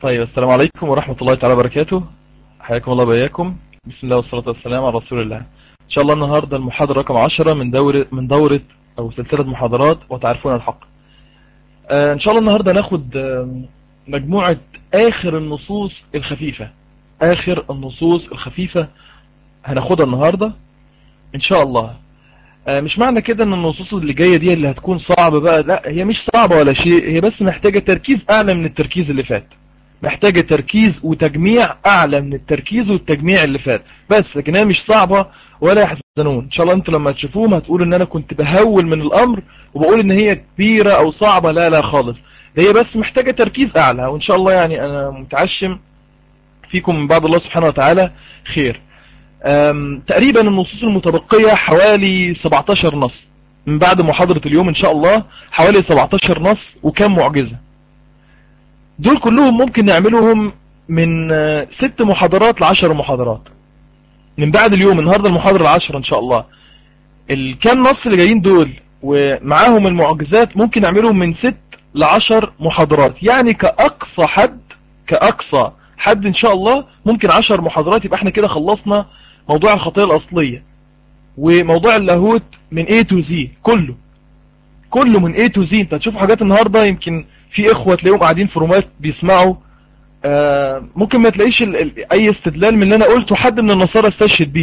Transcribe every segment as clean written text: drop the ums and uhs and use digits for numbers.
طيب، السلام عليكم ورحمة الله تعالى وبركاته. حياكم الله وبياكم. بسم الله والصلاة والسلام على رسول الله. إن شاء الله النهاردة المحاضرة رقم 10 من دورة أو سلسلة محاضرات وتعرفون الحق. إن شاء الله النهاردة ناخد مجموعة آخر النصوص الخفيفة. آخر النصوص الخفيفة هناخدها النهاردة إن شاء الله. مش معنى كده ان النصوص اللي جاية دي اللي هتكون صعبة بقى، لا، هي مش صعبة ولا شيء، هي بس محتاجة تركيز أعلى من التركيز اللي فات. محتاجة تركيز وتجميع أعلى من التركيز والتجميع اللي فات بس، لكن هي مش صعبة ولا يحزنون. إن شاء الله أنتوا لما تشوفوهم هتقولوا إن أنا كنت بهول من الأمر وبقول إن هي كبيرة أو صعبة. لا لا خالص، هي بس محتاجة تركيز أعلى، وإن شاء الله يعني أنا متعشم فيكم من بعد الله سبحانه وتعالى خير. تقريبا النصوص المتبقية حوالي 17 نص من بعد محاضرة اليوم إن شاء الله، حوالي 17 نص وكم معجزة. دول كلهم ممكن نعملهم من 6 محاضرات ل10 محاضرات من بعد اليوم. النهاردة المحاضرة 10 إن شاء الله. الكام نص اللي جايين دول ومعاهم المعجزات ممكن نعملهم من 6 ل10 محاضرات، يعني كأقصى حد إن شاء الله ممكن 10 محاضرات. يبقى احنا كده خلصنا موضوع الخطية الأصلية وموضوع اللاهوت من A to Z، كله من A to Z. انت هتشوفوا حاجات النهاردة يمكن في إخوة تلاقيهم قاعدين في رومات بيسمعوا، ممكن ما تلاقيش أي استدلال من اللي أنا قلته حد من النصارى استشهد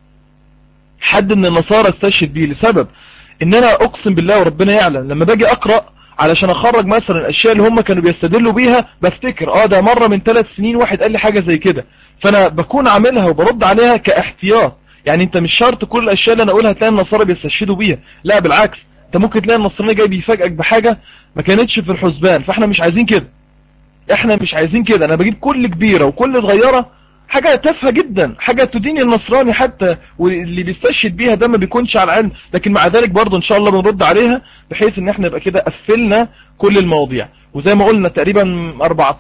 بيه، لسبب إن أنا أقسم بالله وربنا يعلم لما باجي أقرأ علشان أخرج مثلا الأشياء اللي هم كانوا بيستدلوا بيها، بفتكر ده مرة من 3 سنين واحد قال لي حاجة زي كده، فأنا بكون عاملها وبرد عليها كاحتياط. يعني أنت مش شرط كل الأشياء اللي أنا أقولها تلاقي النصارى بيستشهدوا بيها، لا بالعكس، أنت ممكن تلاقي النصراني جاي بيفاجئك بحاجة ما كانتش في الحسبان. فإحنا مش عايزين كده، أنا بجيب كل كبيرة وكل صغيرة حاجة تافهة جدا، حاجة تدين النصراني حتى واللي بيستشهد بيها ده ما بيكونش على علم، لكن مع ذلك برضه ان شاء الله بنرد عليها بحيث ان احنا يبقى كده قفلنا كل المواضيع. وزي ما قلنا تقريبا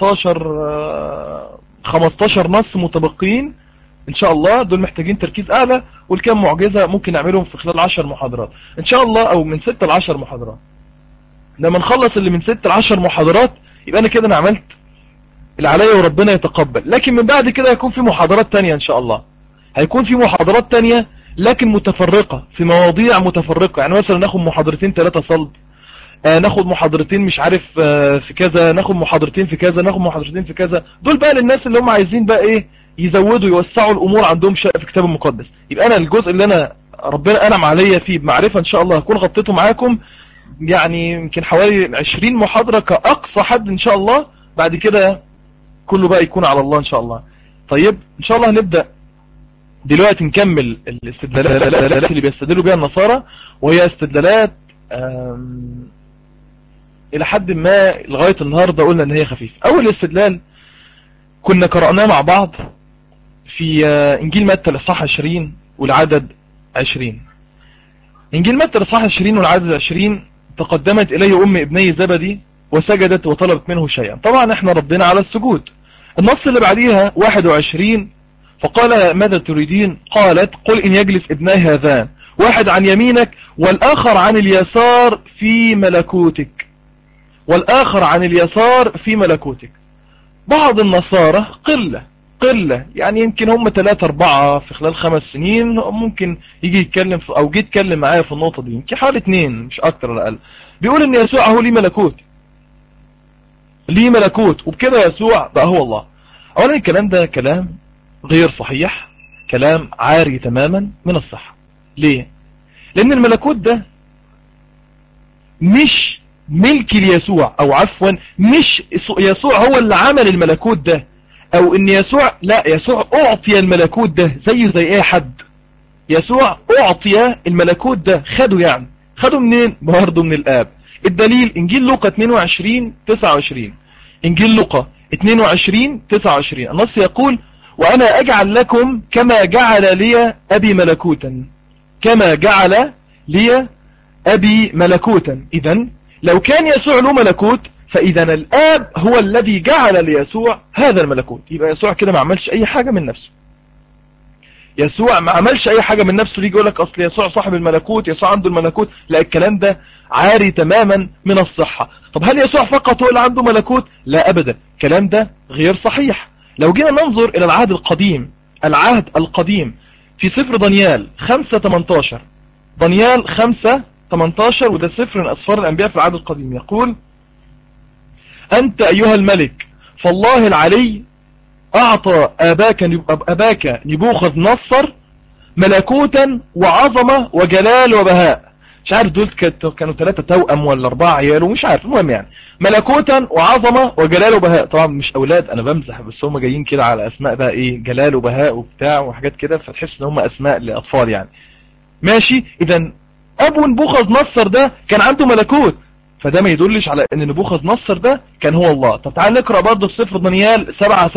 14 15 نص متبقيين ان شاء الله، دول محتاجين تركيز اعلى، والكام معجزة ممكن نعملهم في خلال 10 محاضرات ان شاء الله، او من 6 ل 10 محاضرات. لما نخلص اللي من 6 ل 10 محاضرات يبقى انا كده عملت اللي عليا وربنا يتقبل. لكن من بعد كده هيكون في محاضرات تانية ان شاء الله، هيكون في محاضرات تانية لكن متفرقة في مواضيع متفرقة. يعني مثلا ناخد محاضرتين 3 صلب، ناخد محاضرتين مش عارف في كذا، ناخد محاضرتين في كذا، ناخد محاضرتين في كذا. دول بقى للناس اللي هم عايزين بقى ايه، يزودوا يوسعوا الامور عندهم شيء في الكتاب المقدس. يبقى انا الجزء اللي انا ربنا انعم عليا فيه بمعرفة ان شاء الله هكون غطيته معاكم، يعني يمكن حوالي 20 محاضرة كأقصى حد ان شاء الله. بعد كده كله بقى يكون على الله ان شاء الله. طيب ان شاء الله هنبدأ دلوقتي نكمل الاستدلالات اللي بيستدلوا بها النصارى، وهي استدلالات الى حد ما لغاية النهاردة قلنا ان هي خفيفة. اول استدلال كنا قرأناه مع بعض في انجيل متى الاصحاح 20 والعدد 20. انجيل متى الاصحاح 20 والعدد 20: تقدمت الي ام ابني زبدي وسجدت وطلبت منه شيئا. طبعا احنا ردينا على السجود. النص اللي بعديها 21: فقال ماذا تريدين؟ قالت قل إن يجلس ابناي هذان، واحد عن يمينك والآخر عن اليسار في ملكوتك، بعض النصارى قلة يعني يمكن هم 3-4 في خلال 5 سنين ممكن يجي يتكلم أو جي يتكلم معايا في النقطة دي، يمكن حوالي 2 مش أكتر ولا أقل، بيقول إن يسوع هو ليه ملكوت وبكده يسوع بقى هو الله. أولا الكلام ده كلام غير صحيح، كلام عاري تماما من الصحة. ليه؟ لأن الملكوت ده مش ملك ليسوع، أو عفوا مش يسوع هو اللي عمل الملكوت ده، أو إن يسوع، لا، يسوع أعطي الملكوت ده زي أي حد. يسوع أعطي الملكوت ده، خده منين؟ برضه من الآب. الدليل إنجيل لوقا 22-29. إنجيل لوقا 22-29 النص يقول: وأنا أجعل لكم كما جعل لي أبي ملكوتا. إذن لو كان يسوع له ملكوت فإذا الآب هو الذي جعل ليسوع هذا الملكوت. يبقى يسوع كده ما عملش أي حاجة من نفسه. يسوع ما عملش اي حاجة من نفسه يجي يقول لك اصل يسوع صاحب الملكوت، يسوع عنده الملكوت. لا، الكلام ده عاري تماما من الصحة. طب هل يسوع فقط هو اللي عنده ملكوت؟ لا ابدا، الكلام ده غير صحيح. لو جينا ننظر الى العهد القديم، العهد القديم في سفر دانيال 5:18، دانيال 5:18، وده سفر من اسفار الانبياء في العهد القديم، يقول: انت ايها الملك فالله العلي اعطى اباك نبوخذ نصر ملكوتا وعظمة وجلال وبهاء. مش عارف دول كانوا 3 توأم ولا 4 عيال ومش عارف، المهم يعني ملكوتا وعظمة وجلال وبهاء. طبعا مش اولاد، انا بمزح، بس هم جايين كده على اسماء بقى ايه، جلال وبهاء وبتاع وحاجات كده، فتحس ان هم اسماء لاطفال يعني. ماشي، اذا ابو نبوخذ نصر ده كان عنده ملكوت، فده ما يدلش على ان نبوخذ نصر ده كان هو الله. طب تعال نقرأ برضه في سفر دانيال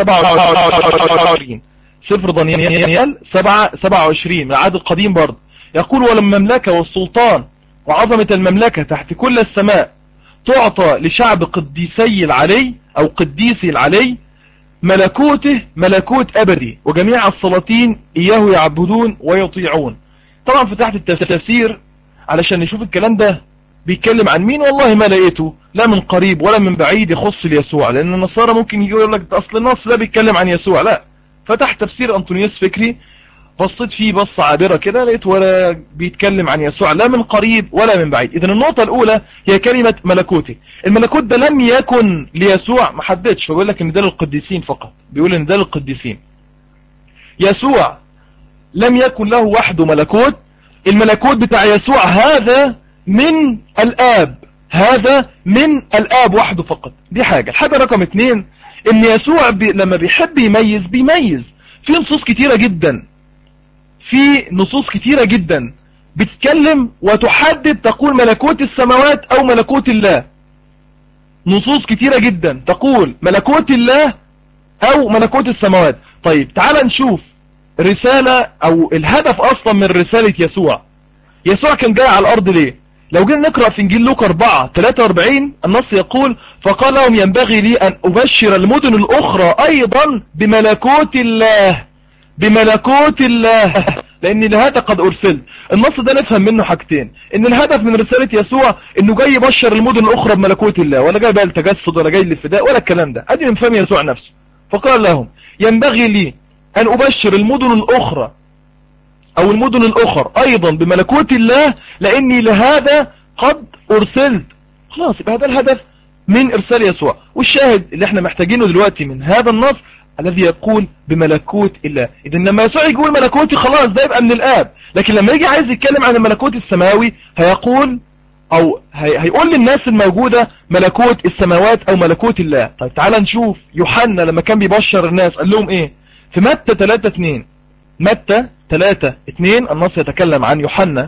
7:27، سفر دانيال 7:27 من العهد القديم برضه، يقول: ولما المملكة والسلطان وعظمة المملكة تحت كل السماء تعطى لشعب قديسي العلي أو قديسي العلي، ملكوته ملكوت أبدي، وجميع السلاطين إياه يعبدون ويطيعون. طبعا فتحت التفسير علشان نشوف الكلام ده بيتكلم عن مين. والله ما لقيته لا من قريب ولا من بعيد يخص ليسوع، لأن النصارى ممكن يقول لك أصل النص ده بيتكلم عن يسوع. لا، فتحت تفسير أنطونيوس فكري، بصيت فيه بصة عابرة كده، لقيت ولا بيتكلم عن يسوع لا من قريب ولا من بعيد. إذن النقطة الأولى هي كلمة ملكوتي. الملكوت ده لم يكن ليسوع، ما حددش، بيقول لك إن ده للقديسين فقط، بيقول إن ده للقديسين. يسوع لم يكن له وحده ملكوت، الملكوت بتاع يسوع هذا من الآب، هذا من الآب وحده فقط. دي حاجة. الحاجة رقم 2، إن يسوع لما بيحب بيميز في نصوص كتيرة جدا، في نصوص كتيرة جدا بتتكلم وتحدد تقول ملكوت السماوات أو ملكوت الله. نصوص كتيرة جدا تقول ملكوت الله أو ملكوت السماوات. طيب تعال نشوف رسالة أو الهدف أصلا من رسالة يسوع. يسوع كان جاي على الأرض ليه؟ لو جينا نقرأ في إنجيل لوقا 4:43 النص يقول: فقال لهم: ينبغي لي أن أبشر المدن الأخرى أيضا بملكوت الله، بملكوت الله، لأن لهذا قد أرسلت. النص ده نفهم منه حاجتين: إن الهدف من رسالة يسوع إنه جاي يبشر المدن الأخرى بملكوت الله، ولا جاي بقى التجسد ولا جاي للفداء ولا الكلام ده. أدي من فهم يسوع نفسه. فقال لهم: ينبغي لي أن أبشر المدن الأخرى أو المدن الأخرى أيضا بملكوت الله، لأني لهذا قد أرسلت. خلاص، يبقى هذا الهدف من إرسال يسوع. والشاهد اللي احنا محتاجينه دلوقتي من هذا النص الذي يقول بملكوت الله. إذن لما يسوع يقول ملكوتي، خلاص ده يبقى من الآب. لكن لما يجي عايز يتكلم عن الملكوت السماوي هيقول أو هيقول للناس الموجودة ملكوت السماوات أو ملكوت الله. طيب تعال نشوف يوحنا لما كان بيبشر الناس قال لهم إيه في متى 3:2. متى 3:2 النص يتكلم عن يوحنا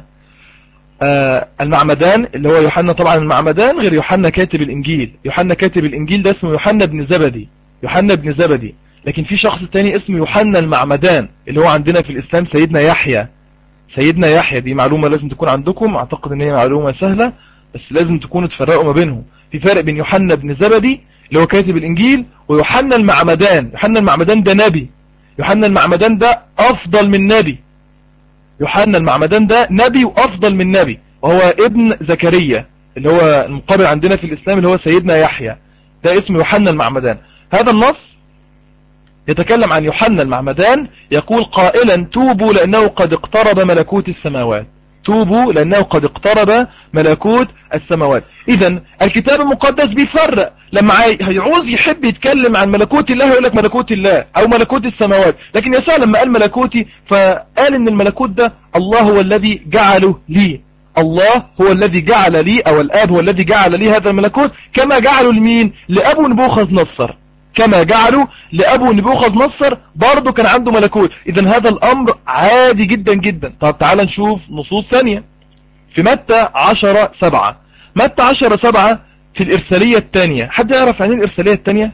المعمدان، اللي هو يوحنا طبعا المعمدان غير يوحنا كاتب الإنجيل. يوحنا كاتب الإنجيل ده اسمه يوحنا بن زبدي، يوحنا بن زبدي. لكن في شخص تاني اسمه يوحنا المعمدان، اللي هو عندنا في الإسلام سيدنا يحيى. سيدنا يحيى دي معلومة لازم تكون عندكم، أعتقد ان هي معلومة سهلة، بس لازم تكونوا تفرقوا ما بينهم. في فرق بين يوحنا بن زبدي اللي هو كاتب الإنجيل ويوحنا المعمدان. يوحنا المعمدان ده نبي، يوحنا المعمدان ده أفضل من نبي. يوحنا المعمدان ده نبي وأفضل من نبي، وهو ابن زكريا اللي هو المقابل عندنا في الإسلام اللي هو سيدنا يحيى. ده اسم يوحنا المعمدان. هذا النص يتكلم عن يوحنا المعمدان يقول قائلا: توبوا لأنه قد اقترب ملكوت السماوات. توبوا لأنه قد اقترب ملكوت السماوات. إذن الكتاب المقدس بيفرق، لما هيعوز يحب يتكلم عن ملكوت الله يقول لك ملكوت الله أو ملكوت السماوات. لكن يسوع لما قال ملكوتي فقال إن الملكوت ده الله هو الذي جعله لي، الله هو الذي جعل لي، أو الآب هو الذي جعل لي هذا الملكوت، كما جعله لمين؟ لأبو نبوخذ نصر. كما جعلوا لأبو نبوخذ نصر برضه كان عنده ملكوت. إذن هذا الأمر عادي جدا جدا. طب تعال نشوف نصوص ثانية في متى 10:7. متى 10:7 في الإرسالية الثانية. حد يعرف عن ايه الإرسالية الثانية؟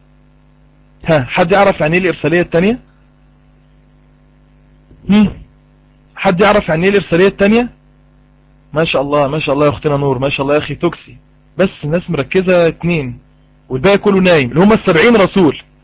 حد يعرف عن ايه الإرسالية الثانية؟ حد يعرف عن ايه الإرسالية الثانية؟ ما شاء الله ما شاء الله يا أختنا نور، ما شاء الله يا أخي توكسي. بس الناس مركزة 2 والباقي كله نايم، اللي هم ال70 رسول.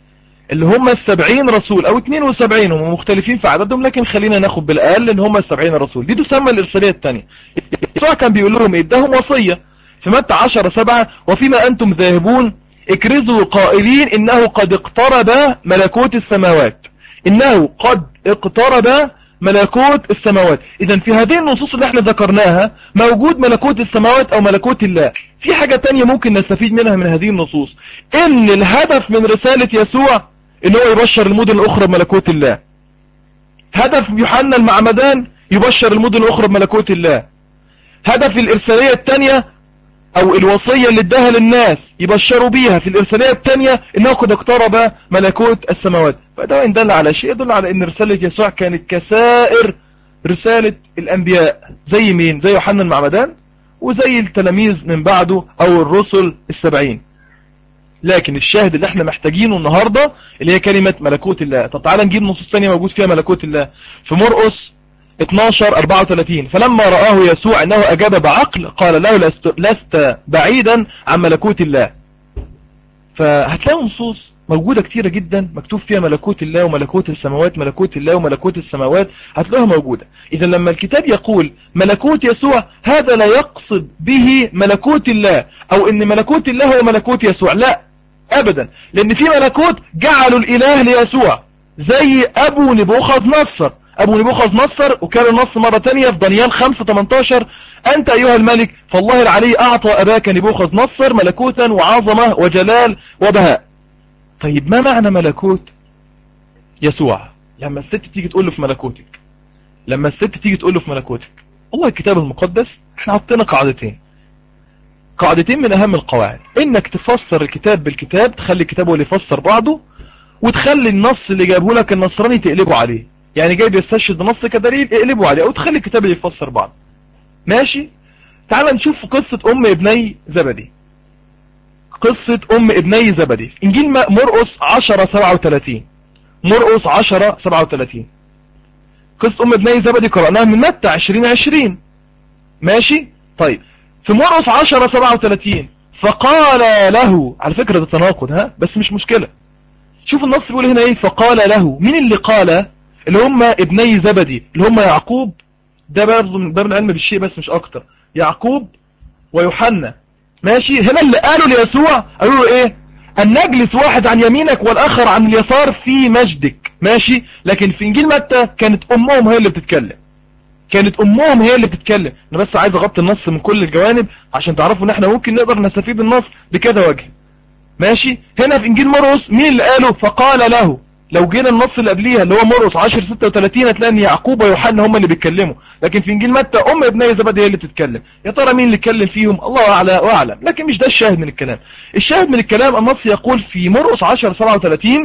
اللي هم 70 رسول او 72، هم مختلفين في عددهم، لكن خلينا ناخد بالاقل ان هم 70 رسول. دي تسمى الارساليه الثانيه. يسوع كان بيقول لهم اداهم وصيه في متى 10:7: وفيما انتم ذاهبون اكرزوا قائلين انه قد اقترب ملكوت السماوات. انه قد اقترب ملكوت السماوات. اذا في هذه النصوص اللي احنا ذكرناها موجود ملكوت السماوات او ملكوت الله. في حاجة تانية ممكن نستفيد منها من هذه النصوص، ان الهدف من رسالة يسوع ان هو يبشر المدن الاخرى بملكوت الله. هدف يوحنا المعمدان يبشر المدن الاخرى بملكوت الله. هدف الارسالية التانية او الوصية اللي اداها للناس يبشروا بيها في الارسالية التانية انه قد اقترب ملكوت السماوات. فده ان دل على شيء يدل على ان رسالة يسوع كانت كسائر رسالة الانبياء. زي مين؟ زي يوحنا المعمدان وزي التلاميذ من بعده او الرسل 70. لكن الشاهد اللي احنا محتاجينه النهاردة اللي هي كلمة ملكوت الله. طب تعالى نجيب نصوص ثانيه موجود فيها ملكوت الله. في مرقس 12:34: فلما رآه يسوع انه اجاب بعقل قال له لست بعيدا عن ملكوت الله. فهتلاقوا نصوص موجودة كتيرة جدا مكتوب فيها ملكوت الله وملكوت السماوات، ملكوت الله وملكوت السماوات، هتلاقوها موجودة. إذا لما الكتاب يقول ملكوت يسوع هذا لا يقصد به ملكوت الله أو إن ملكوت الله هو ملكوت يسوع، لا أبدا، لأن في ملكوت جعلوا الإله ليسوع زي أبو نبوخذ نصر. أبو نبوخذ نصر، وكان النص مرة تانية في دانيال 5:18: أنت أيها الملك فالله العلي أعطى أباك نبوخذ نصر ملكوتا وعظمة وجلال وبهاء. طيب ما معنى ملكوت يسوع؟ لما الست تيجي تقول له في ملكوتك، لما الست تيجي تقول له في ملكوتك، والله الكتاب المقدس احنا حطينا قاعدتين من أهم القواعد: إنك تفسر الكتاب بالكتاب، تخلي الكتاب هو اللي يفسر بعضه، وتخلي النص اللي جابه لك النصراني تقلبه عليه. يعني جاي بيستشهد نص كدليل اقلبه عليه، او تخلي الكتاب اللي يفسر بعض. ماشي؟ تعال نشوف قصة ام ابني زبدي. قصة ام ابني زبدي في انجيل مرقس 10:37. مرقس 10:37. قصة ام ابني زبدي قرأناها من متى 20:20. ماشي؟ طيب في مرقس 10:37 فقال له، على فكرة ده تناقض ها، بس مش مشكلة. شوف النص بيقول هنا ايه: فقال له. مين اللي قال؟ اللي هم ابني زبدي، اللي هم يعقوب، ده برضه من باب العلم بالشيء بس مش اكتر، يعقوب ويوحنا. ماشي؟ هنا اللي قالوا ليسوع قالوا له ايه؟ ان نجلس واحد عن يمينك والاخر عن اليسار في مجدك. ماشي؟ لكن في انجيل متى كانت امهم هي اللي بتتكلم. كانت امهم هي اللي بتتكلم. انا بس عايز اغطي النص من كل الجوانب عشان تعرفوا ان احنا ممكن نقدر نستفيد النص بكذا وجه. ماشي؟ هنا في انجيل مرقس مين اللي قاله؟ فقال له. لو جينا النص اللي قبليها اللي هو مرقس 10:36 هتلاقي ان يعقوب ويوحنا هم اللي بيتكلموا، لكن في انجيل متى ام ابني زبدي هي اللي بتتكلم. يا ترى مين اللي اتكلم فيهم؟ الله اعلى واعلم، لكن مش ده الشاهد من الكلام. الشاهد من الكلام النص يقول في مرقس 10:37: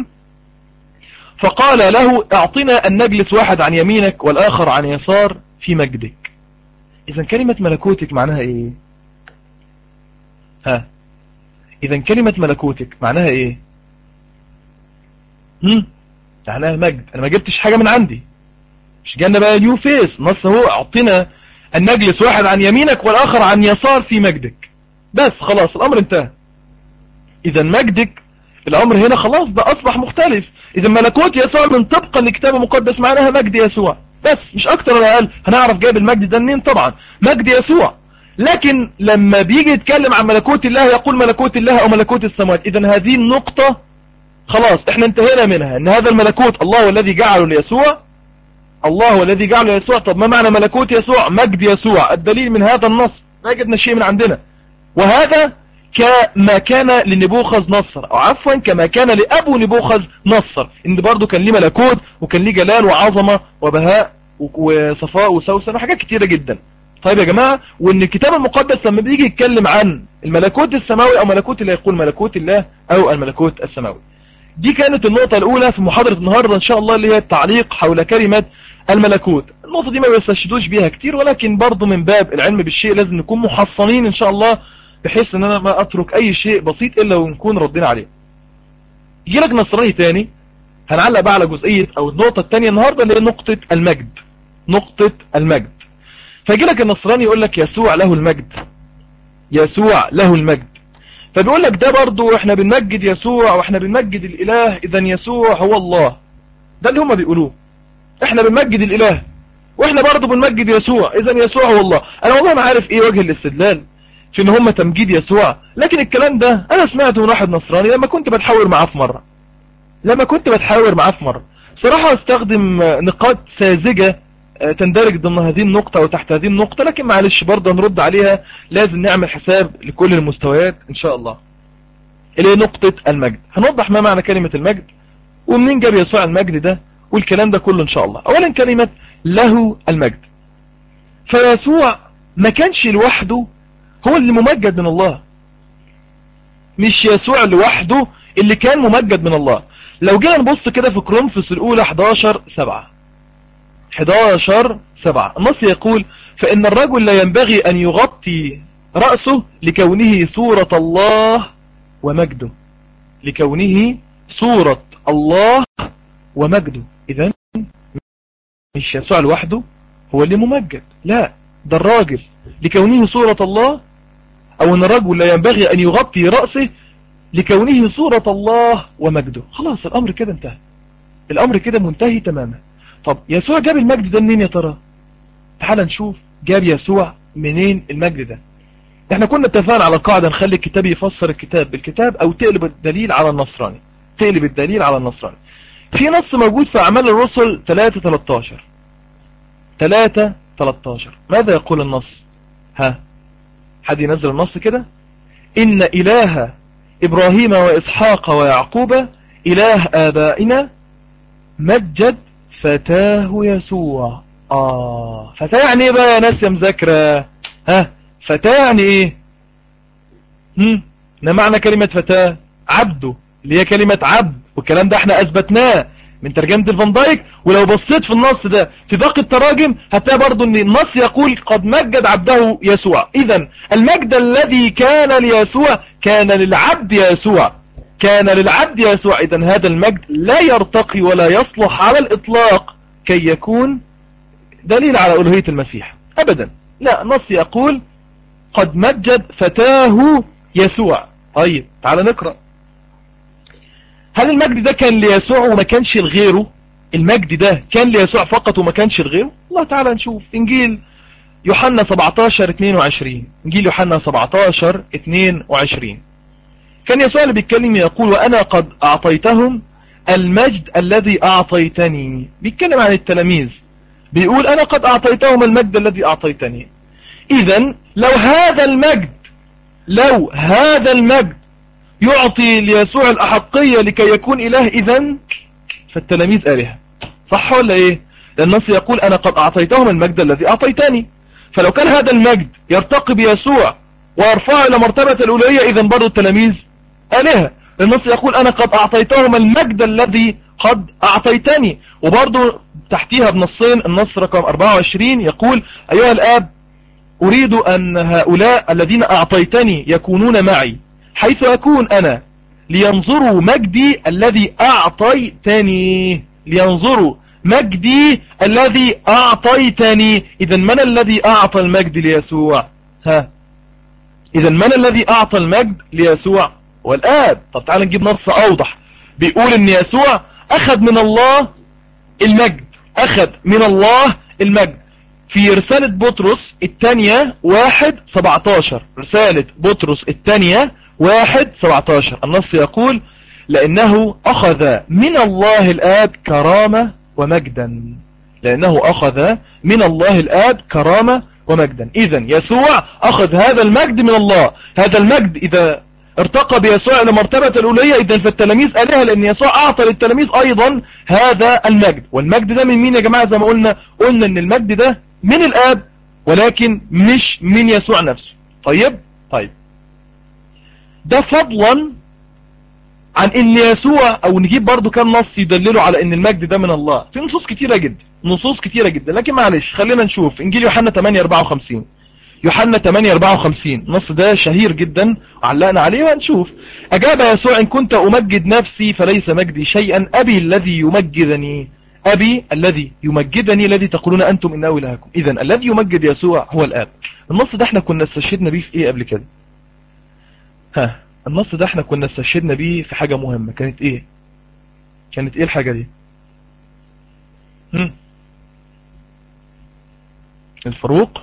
فقال له اعطنا ان نجلس واحد عن يمينك والاخر عن يسار في مجدك. اذا كلمة ملكوتك معناها ايه؟ اذا كلمة ملكوتك معناها ايه؟ معناها مجد. انا ما جبتش حاجة من عندي، مش جانا بقى نيو فيس. نص هو اعطنا ان نجلس واحد عن يمينك والاخر عن يسار في مجدك، بس خلاص الامر انتهى. اذا مجدك الامر هنا خلاص ده اصبح مختلف. اذا ملكوت يسوع من طبقا للكتاب المقدس معناها مجد يسوع، بس مش اكتر ولا اقل. هنعرف جايب المجد ده منين؟ طبعا مجد يسوع. لكن لما بيجي يتكلم عن ملكوت الله يقول ملكوت الله او ملكوت السماوات. اذا هذه النقطة خلاص احنا انتهينا منها، ان هذا الملكوت الله هو الذي جعله ليسوع. الله هو الذي جعله ليسوع. طب ما معنى ملكوت يسوع؟ مجد يسوع. الدليل من هذا النص، ما جبنا شيء من عندنا. وهذا كما كان لنبوخذ نصر، او عفوا كما كان لابو نبوخذ نصر، ان برضه كان ليه ملكوت وكان ليه جلال وعظمة وبهاء وصفاء وسوسن وحاجات كتيرة جدا. طيب يا جماعة، وان الكتاب المقدس لما بيجي يتكلم عن الملكوت السماوي او ملكوت الله يقول ملكوت الله او الملكوت السماوي. دي كانت النقطة الأولى في محاضرة النهاردة إن شاء الله، اللي هي التعليق حول كلمة الملكوت. النقطة دي ما بيستشهدوش بيها كتير، ولكن برضو من باب العلم بالشيء لازم نكون محصنين إن شاء الله، بحيث إن أنا ما أترك أي شيء بسيط إلا ونكون ردين عليه. يجي لك نصراني تاني، هنعلق بقى على جزئية أو النقطة التانية النهاردة اللي هي نقطة المجد. نقطة المجد. فيجي لك النصراني يقول لك يسوع له المجد، يسوع له المجد. فبيقول لك ده برضو احنا بنمجد يسوع واحنا بنمجد الاله، اذا يسوع هو الله. ده اللي هم بيقولوه، احنا بنمجد الاله واحنا برضو بنمجد يسوع، اذا يسوع هو الله. انا والله ما عارف ايه وجه الاستدلال في ان هم تمجيد يسوع، لكن الكلام ده انا سمعته من واحد نصراني لما كنت بتحاور معاه في مرة. صراحة استخدم نقاط ساذجة تندرج ضمن هذه النقطة او تحت هذه النقطة، لكن معلش برضه نرد عليها، لازم نعمل حساب لكل المستويات ان شاء الله. اللي هي نقطة المجد، هنوضح ما معنى كلمة المجد ومنين جاب يسوع المجد ده والكلام ده كله ان شاء الله. اولا كلمة له المجد، فيسوع ما كانش لوحده هو اللي ممجد من الله، مش يسوع لوحده اللي كان ممجد من الله. لو جينا نبص كده في كورنثوس الاولى 11:7 النص يقول: فإن الرجل لا ينبغي أن يغطي رأسه لكونه صورة الله ومجده، لكونه صورة الله ومجده. إذن مش يسوع لوحده هو اللي ممجد، لا، ده الراجل لكونه صورة الله، أو أن الرجل لا ينبغي أن يغطي رأسه لكونه صورة الله ومجده. خلاص الأمر كده انتهى، الأمر كده منتهي تماما. طب يسوع جاب المجد ده منين يا ترى؟ تعال نشوف جاب يسوع منين المجد ده. احنا كنا اتفقنا على قاعدة نخلي الكتاب يفسر الكتاب بالكتاب، او تقلب الدليل على النصراني. في نص موجود في أعمال الرسل 3:13. ماذا يقول النص؟ حد ينزل النص كده. إن إله إبراهيم وإسحاق ويعقوب إله آبائنا مجد فتاه يسوع. فتاه يعني ايه بقى يا ناس يا مذاكرة؟ فتاه يعني ايه؟ ما معنى كلمة فتاه؟ عبده، اللي هي كلمة عبد، والكلام ده احنا اثبتناه من ترجمة الفان دايك. ولو بصيت في النص ده في باقي التراجم هتلاقي برضو ان النص يقول قد مجد عبده يسوع. اذا المجد الذي كان ليسوع كان للعبد يسوع، اذا هذا المجد لا يرتقي ولا يصلح على الاطلاق كي يكون دليل على ألوهية المسيح ابدا. لا، النص يقول قد مجد فتاه يسوع. طيب تعال نقرأ. هل المجد ده كان ليسوع وما كانش لغيره؟ المجد ده كان ليسوع فقط وما كانش لغيره؟ الله تعالى نشوف. إنجيل يوحنا 17:22. إنجيل يوحنا 17:22 كان يسوع اللي بيتكلم يقول: وأنا قد أعطيتهم المجد الذي أعطيتني. بيتكلم عن التلاميذ، بيقول أنا قد أعطيتهم المجد الذي أعطيتني. إذن لو هذا المجد يعطي ليسوع الأحقية لكي يكون إله، إذن فالتلاميذ آلهة. صح ولا إيه؟ لأن النص يقول أنا قد أعطيتهم المجد الذي أعطيتني. فلو كان هذا المجد يرتقي بيسوع ويرفعه إلى مرتبة الألوهية، إذن برضو التلاميذ آلهة. النص يقول أنا قد أعطيتهم المجد الذي قد أعطيتني. وبرضو تحتيها بنصين، النص رقم 24 يقول: أيها الآب أريد أن هؤلاء الذين أعطيتني يكونون معي حيث أكون أنا، لينظروا مجدي الذي أعطيتني. إذن من الذي أعطى المجد ليسوع؟ إذن من الذي أعطى المجد ليسوع؟ والآب. طب تعال نجيب نص أوضح. بيقول إن يسوع أخذ من الله المجد في رسالة بطرس الثانية 1:17. رسالة بطرس الثانية 1:17 النص يقول: لأنه أخذ من الله الآب كرامة ومجدا. إذن يسوع أخذ هذا المجد من الله. هذا المجد إذا ارتقى بيسوع إلى مرتبة الألوهية، إذن فالتلاميذ آلهة، لأن يسوع أعطى للتلاميذ أيضا هذا المجد. والمجد ده من مين يا جماعة؟ زي ما قلنا إن المجد ده من الآب، ولكن مش من يسوع نفسه. طيب ده فضلا عن ان يسوع، او نجيب برضو كام نص يدللوا على ان المجد ده من الله. في نصوص كتيرة جدا، لكن معلش خلينا نشوف انجيل يوحنا 8:54. النص ده شهير جدا وعلقنا عليه وهنشوف. اجاب يسوع: ان كنت امجد نفسي فليس مجدي شيئا، ابي الذي يمجدني الذي تقولون انتم انه الهكم. اذن الذي يمجد يسوع هو الاب. النص ده احنا كنا استشهدنا بيه في ايه قبل كده؟ النص ده احنا كنا استشهدنا بيه في حاجة مهمة، كانت ايه؟ كانت ايه الحاجة دي؟ هم؟ الفروق.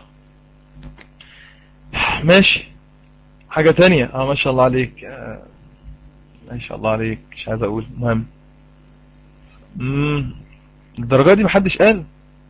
ماشي. حاجة تانية، ما شاء الله عليك، ما شاء الله عليك، مش عايز اقول، مهم. الدرجة دي محدش قال؟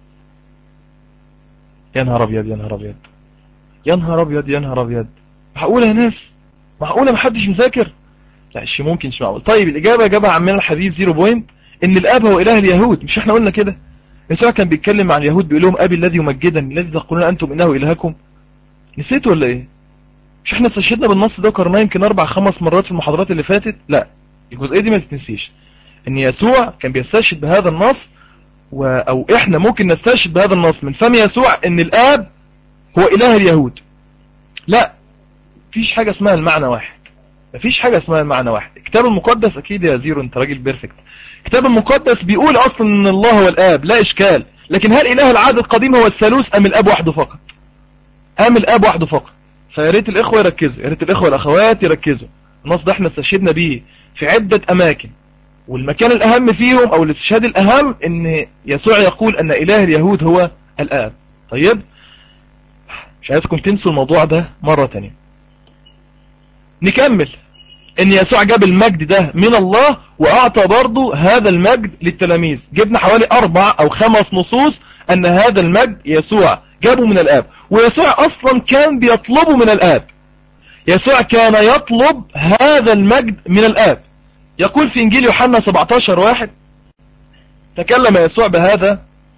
يا نهار ابيض، يا نهار ابيض، يا نهار ابيض، يا نهار ابيض. معقولة يا ناس؟ معقولة محدش مذاكر؟ لا شيء ممكن، مش معقول. طيب الإجابة جابها عمنا الحبيب 0 بوينت، إن الآب هو إله اليهود. مش إحنا قلنا كده؟ يسوع كان بيتكلم عن اليهود بيقول لهم أبي الذي يمجدني الذي تقولون أنتم إنه إلهكم. نسيت ولا إيه؟ مش إحنا استشهدنا بالنص ده وقرناه يمكن 4 5 مرات في المحاضرات اللي فاتت؟ لا، الجزئية دي ما تتنسيش، إن يسوع كان بيستشهد بهذا النص، أو إحنا ممكن نستشهد بهذا النص من فم يسوع إن الآب هو إله اليهود. لا، مفيش حاجة اسمها المعنى واحد، مفيش حاجة اسمها المعنى واحد. الكتاب المقدس أكيد يا زيرو، أنت راجل بيرفكت، الكتاب المقدس بيقول أصلا أن الله هو الآب، لا إشكال. لكن هل إله العهد القديم هو الثالوث أم الآب وحده فقط؟ أم الآب وحده فقط؟ فيا ريت الإخوة يركزوا، يا ريت الإخوة والأخوات يركزوا. النص ده احنا استشهدنا بيه في عدة أماكن، والمكان الأهم فيهم أو الاستشهاد الأهم أن يسوع يقول أن إله اليهود هو الآب. طيب، مش عايزكم تنسوا الموضوع ده مرة تانية. نكمل. ان يسوع جاب المجد ده من الله واعطى برضو هذا المجد للتلاميذ. جبنا حوالي 4 أو 5 نصوص ان هذا المجد يسوع جابه من الآب، ويسوع اصلا كان بيطلبه من الآب. يسوع كان يطلب هذا المجد من الآب. يقول في انجيل يوحنا 17:1: تكلم يسوع بهذا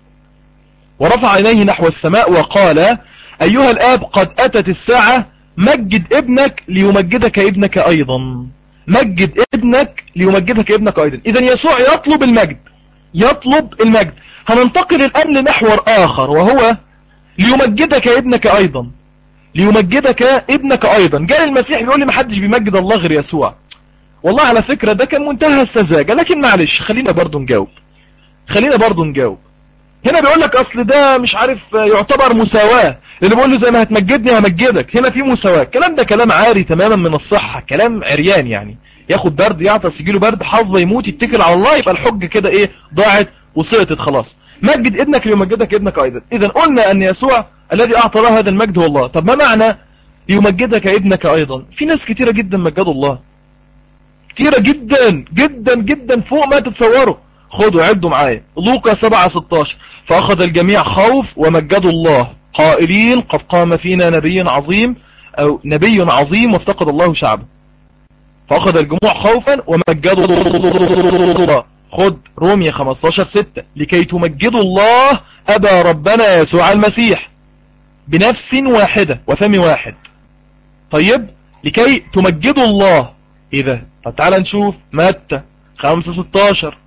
ورفع عينيه نحو السماء وقال: ايها الآب، قد اتت الساعة، مجد ابنك ليمجدك ابنك ايضا. مجد ابنك ليمجدك ابنك ايضا. اذا يسوع يطلب المجد، يطلب المجد. هننتقل الان لمحور اخر، وهو ليمجدك ابنك ايضا. ليمجدك ابنك ايضا. جاء المسيح بيقول لي محدش بيمجد الله غير يسوع. والله على فكرة ده كان منتهى السذاجة، لكن معلش خلينا برضو نجاوب، خلينا برضو نجاوب. هنا بيقول لك اصل ده مش عارف يعتبر مساواة، اللي بيقول له زي ما هتمجدني همجدك. هنا في مساواة. الكلام ده كلام عاري تماما من الصحة، كلام عريان يعني. ياخد برد، يعطس، يجيله برد، حظه يموت، يتكل على الله، يبقى الحجة كده ايه، ضاعت وسقطت خلاص. مجد ابنك ليمجدك ابنك ايضا. اذا قلنا ان يسوع الذي اعطى له هذا المجد هو الله. طب ما معنى ليمجدك ابنك ايضا؟ في ناس كتيرة جدا مجدوا الله، كتيرة جدا جدا جدا فوق ما تتصوروا. خدوا عدوا معايا لوقا 7:16: فأخذ الجميع خوف ومجدوا الله قائلين: قد قام فينا نبي عظيم، أو نبي عظيم وافتقد الله شعبه. فأخذ الجموع خوفا ومجدوا الله. خد رومية 15:6: لكي تمجدوا الله أبا ربنا يسوع المسيح بنفس واحدة وفم واحد. طيب، لكي تمجدوا الله. إذا طب تعال نشوف متى 5:16: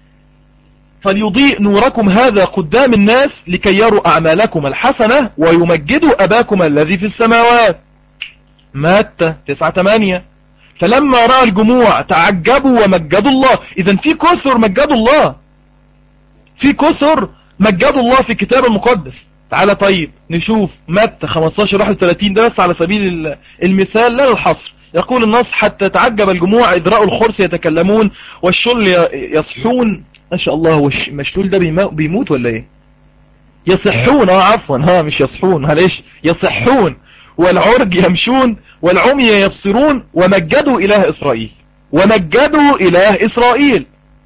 فليضيء نوركم هذا قدام الناس لكي يروا أعمالكم الحسنة ويمجدوا أباكم الذي في السماوات. متى 9:8: فلما رأى الجموع تعجبوا ومجدوا الله. إذا في كثر مجدوا الله، في كثر مجدوا الله في الكتاب المقدس. تعالى طيب نشوف متى 15:31، ده بس على سبيل المثال لا للحصر. يقول النص: حتى تعجب الجموع إذ رأوا الخرس يتكلمون والشل يصحون. ما شاء الله، هو المشلول ده بيموت ولا ايه؟ يصحون، عفوا، مش يصحون، معلش، يصحون، والعرج يمشون والعمي يبصرون ومجدوا إله إسرائيل. ومجدوا إله إسرائيل.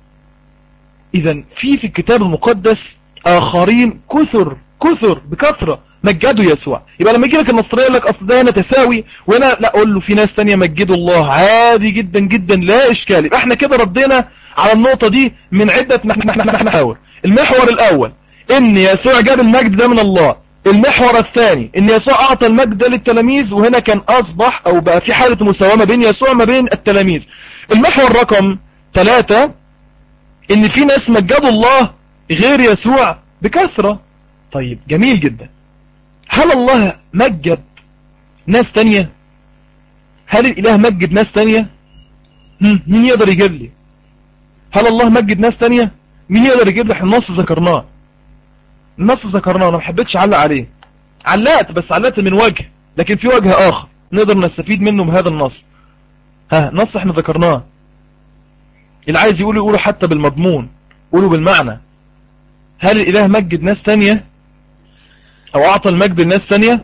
إذا في الكتاب المقدس آخرين كثر بكثرة مجدوا يسوع. يبقى لما يجي لك النصرية يقول لك أصل ده هنا تساوي وهنا لا، أقول له في ناس تانية مجدوا الله عادي جدا جدا، لا إشكال. يبقى احنا كده ردينا على النقطة دي من عدة محاور. المحور الأول إن يسوع جاب المجد ده من الله. المحور الثاني إن يسوع أعطى المجد ده للتلاميذ، وهنا كان أصبح أو بقى في حالة مساواة ما بين يسوع ما بين التلاميذ. المحور رقم 3 إن في ناس مجدوا الله غير يسوع بكثرة. طيب جميل جدا. هل الله مجد ناس تانية؟ هل الإله مجد ناس تانية؟ مين يقدر يجيب لي؟ هل الله مجد ناس تانية؟ مين يقدر يجيب لي؟ النص ذكرناه، النص ذكرناه، انا ما حبيتش اعلق عليه. علقت، بس علقت من وجه، لكن في وجه اخر نقدر نستفيد منه بهذا النص. ها نص احنا ذكرناه، اللي عايز يقوله حتى بالمضمون، قولوا بالمعنى. هل الإله مجد ناس تانية أو أعطى المجد لناس تانية؟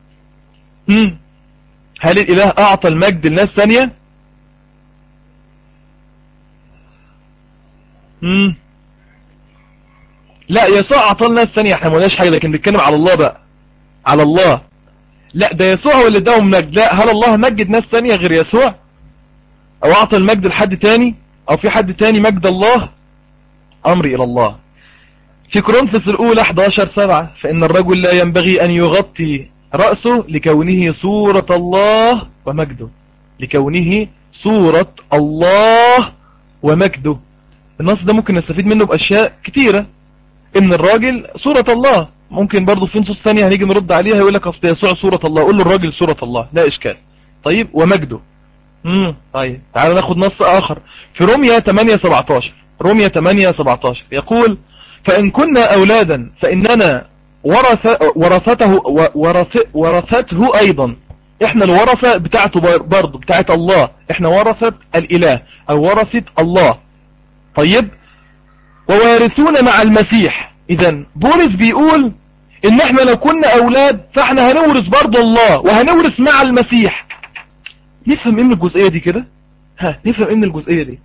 هل الإله أعطى المجد لناس تانية؟ لا، يسوع أعطى لناس تانية، احنا ما قلناش حاجة، لكن بنتكلم على الله بقى، على الله. لا، ده يسوع هو اللي اداهم مجد. لا، هل الله مجد ناس تانية غير يسوع أو أعطى المجد لحد تاني أو في حد تاني مجد الله؟ أمري إلى الله. في كورنثوس الأولى 11:7 فإن الرجل لا ينبغي أن يغطي رأسه لكونه صورة الله ومجده، لكونه صورة الله ومجده. النص ده ممكن نستفيد منه بأشياء كتيرة، إن الراجل صورة الله. ممكن برضو في نصوص ثانية هنيجي نرد عليها يقول لك أصل يسوع صورة الله، قول له الراجل صورة الله، لا إشكال. طيب ومجده. طيب تعالوا ناخد نص آخر في رومية 8:17. رومية 8:17 يقول فإن كنا أولادا فإننا ورثته أيضا. إحنا الورثة بتاعته برضو بتاعت الله، إحنا ورثة الإله أو ورثة الله. طيب ووارثون مع المسيح. إذن بولس بيقول إن إحنا لو كنا أولاد فإحنا هنورث برضو الله وهنورث مع المسيح. نفهم إيه من الجزئية دي كده؟ نفهم إيه من الجزئية دي؟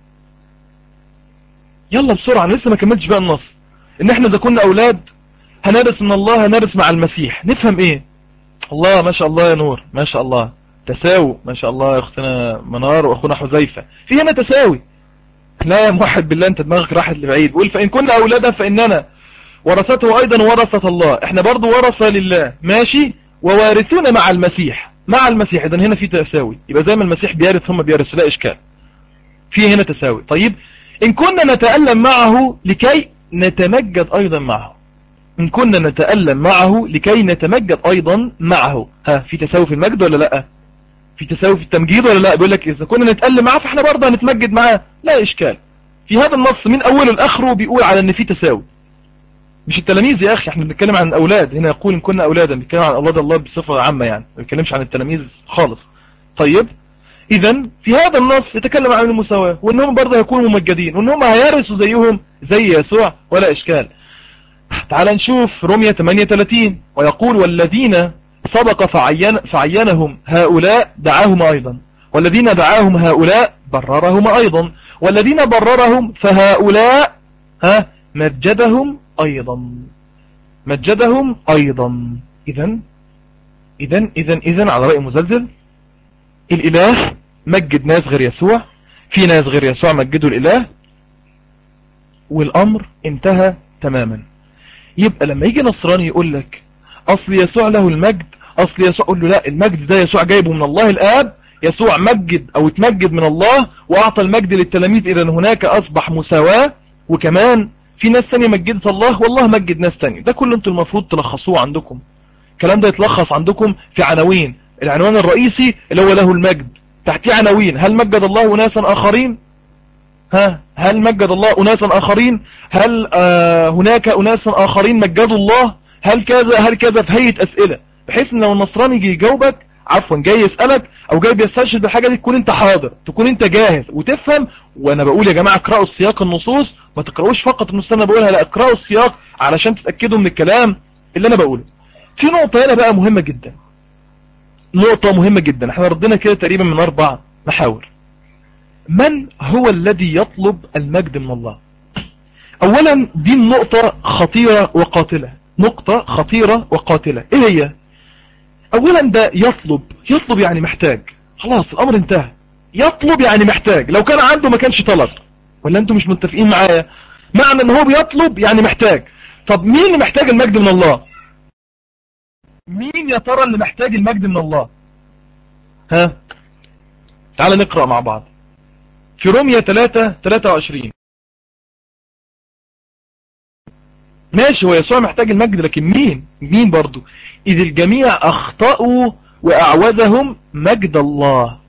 يلا بسرعة، أنا لسه ما كملتش بقى النص. إن إحنا إذا كنا أولاد هنرث من الله هنرث مع المسيح. نفهم إيه؟ الله ما شاء الله يا نور، ما شاء الله تساوي، ما شاء الله يا أختنا منار وأخونا حذيفة، في هنا تساوي. لا يا موحد بالله أنت دماغك راحت لبعيد. بقول فإن كنا أولادا فإننا ورثته أيضا ورثة الله، إحنا برضو ورثة لله، ماشي، ووارثون مع المسيح. مع المسيح، إذن هنا في تساوي، يبقى زي ما المسيح بيرث هم بيرث، لا إشكال، في هنا تساوي. طيب إن كنا نتألم معه لكي نتمجد أيضا معه. إن كنا نتألم معه لكي نتمجد أيضا معه. في تساوي في المجد ولا لا؟ في تساوي في التمجيد ولا لا؟ بيقول لك إذا كنا نتألم معه فإحنا برضه هنتمجد معه، لا إشكال. في هذا النص من أوله لآخره بيقول على أن في تساوي. مش التلاميذ يا أخي، احنا بنتكلم عن الأولاد هنا، يقول إن كنا أولادا، بنتكلم عن أولاد الله بصفة عامة يعني، ما بنتكلمش عن التلاميذ خالص. طيب إذن في هذا النص يتكلم عن المساواة، وأنهم برضه هيكونوا ممجدين، وأنهم هيرثوا زيهم زي يسوع، ولا إشكال. تعال نشوف رومية 38 ويقول والذين سبق فعينهم هؤلاء دعاهم أيضا، والذين دعاهم هؤلاء بررهم أيضا، والذين بررهم فهؤلاء مجدهم أيضا، مجدهم أيضا. إذن على رأي مزلزل الإله مجد ناس غير يسوع، في ناس غير يسوع مجدوا الإله، والأمر انتهى تماما. يبقى لما يجي نصراني يقول لك أصل يسوع له المجد، أصل يسوع، قول له لا، المجد ده يسوع جايبه من الله الآب، يسوع مجد أو اتمجد من الله وأعطى المجد للتلاميذ، إذن هناك أصبح مساواة، وكمان في ناس تانية مجدت الله والله مجد ناس تانية. ده كله انتوا المفروض تلخصوه عندكم. الكلام ده يتلخص عندكم في عناوين. العنوان الرئيسي اللي هو له المجد، تحتيه عناوين: هل مجد الله أناسا آخرين؟ هل مجد الله أناسا آخرين؟ هل هناك أناسا آخرين مجدوا الله؟ هل كذا هل كذا، في هيئة أسئلة، بحيث ان لو النصراني يجي يجاوبك، عفوا جاي يسألك او جاي بيستشهد بالحاجة دي، تكون انت حاضر، تكون انت جاهز وتفهم. وانا بقول يا جماعة اقرأوا السياق النصوص، ما تقرأوش فقط النصوص انا بقولها، لا، اقرأوا السياق علشان تتأكدوا من الكلام اللي انا بقوله. في نقطة هنا بقى مهمة جدا، نقطة مهمة جدا، احنا ردنا كده تقريبا من 4 محاور. من هو الذي يطلب المجد من الله؟ اولا دي النقطة خطيرة وقاتلة، نقطة خطيرة وقاتلة. ايه هي؟ اولا ده يطلب يعني محتاج، خلاص الامر انتهى. يطلب يعني محتاج، لو كان عنده ما كانش طلب. ولا انتوا مش متفقين معايا؟ معنى ان هو بيطلب يعني محتاج. طب مين اللي محتاج المجد من الله؟ مين يا ترى اللي محتاج المجد من الله؟ تعال نقرأ مع بعض في رومية 3:23. ماشي، هو يسوع محتاج المجد، لكن مين برضو؟ إذ الجميع أخطأوا وأعوزهم مجد الله.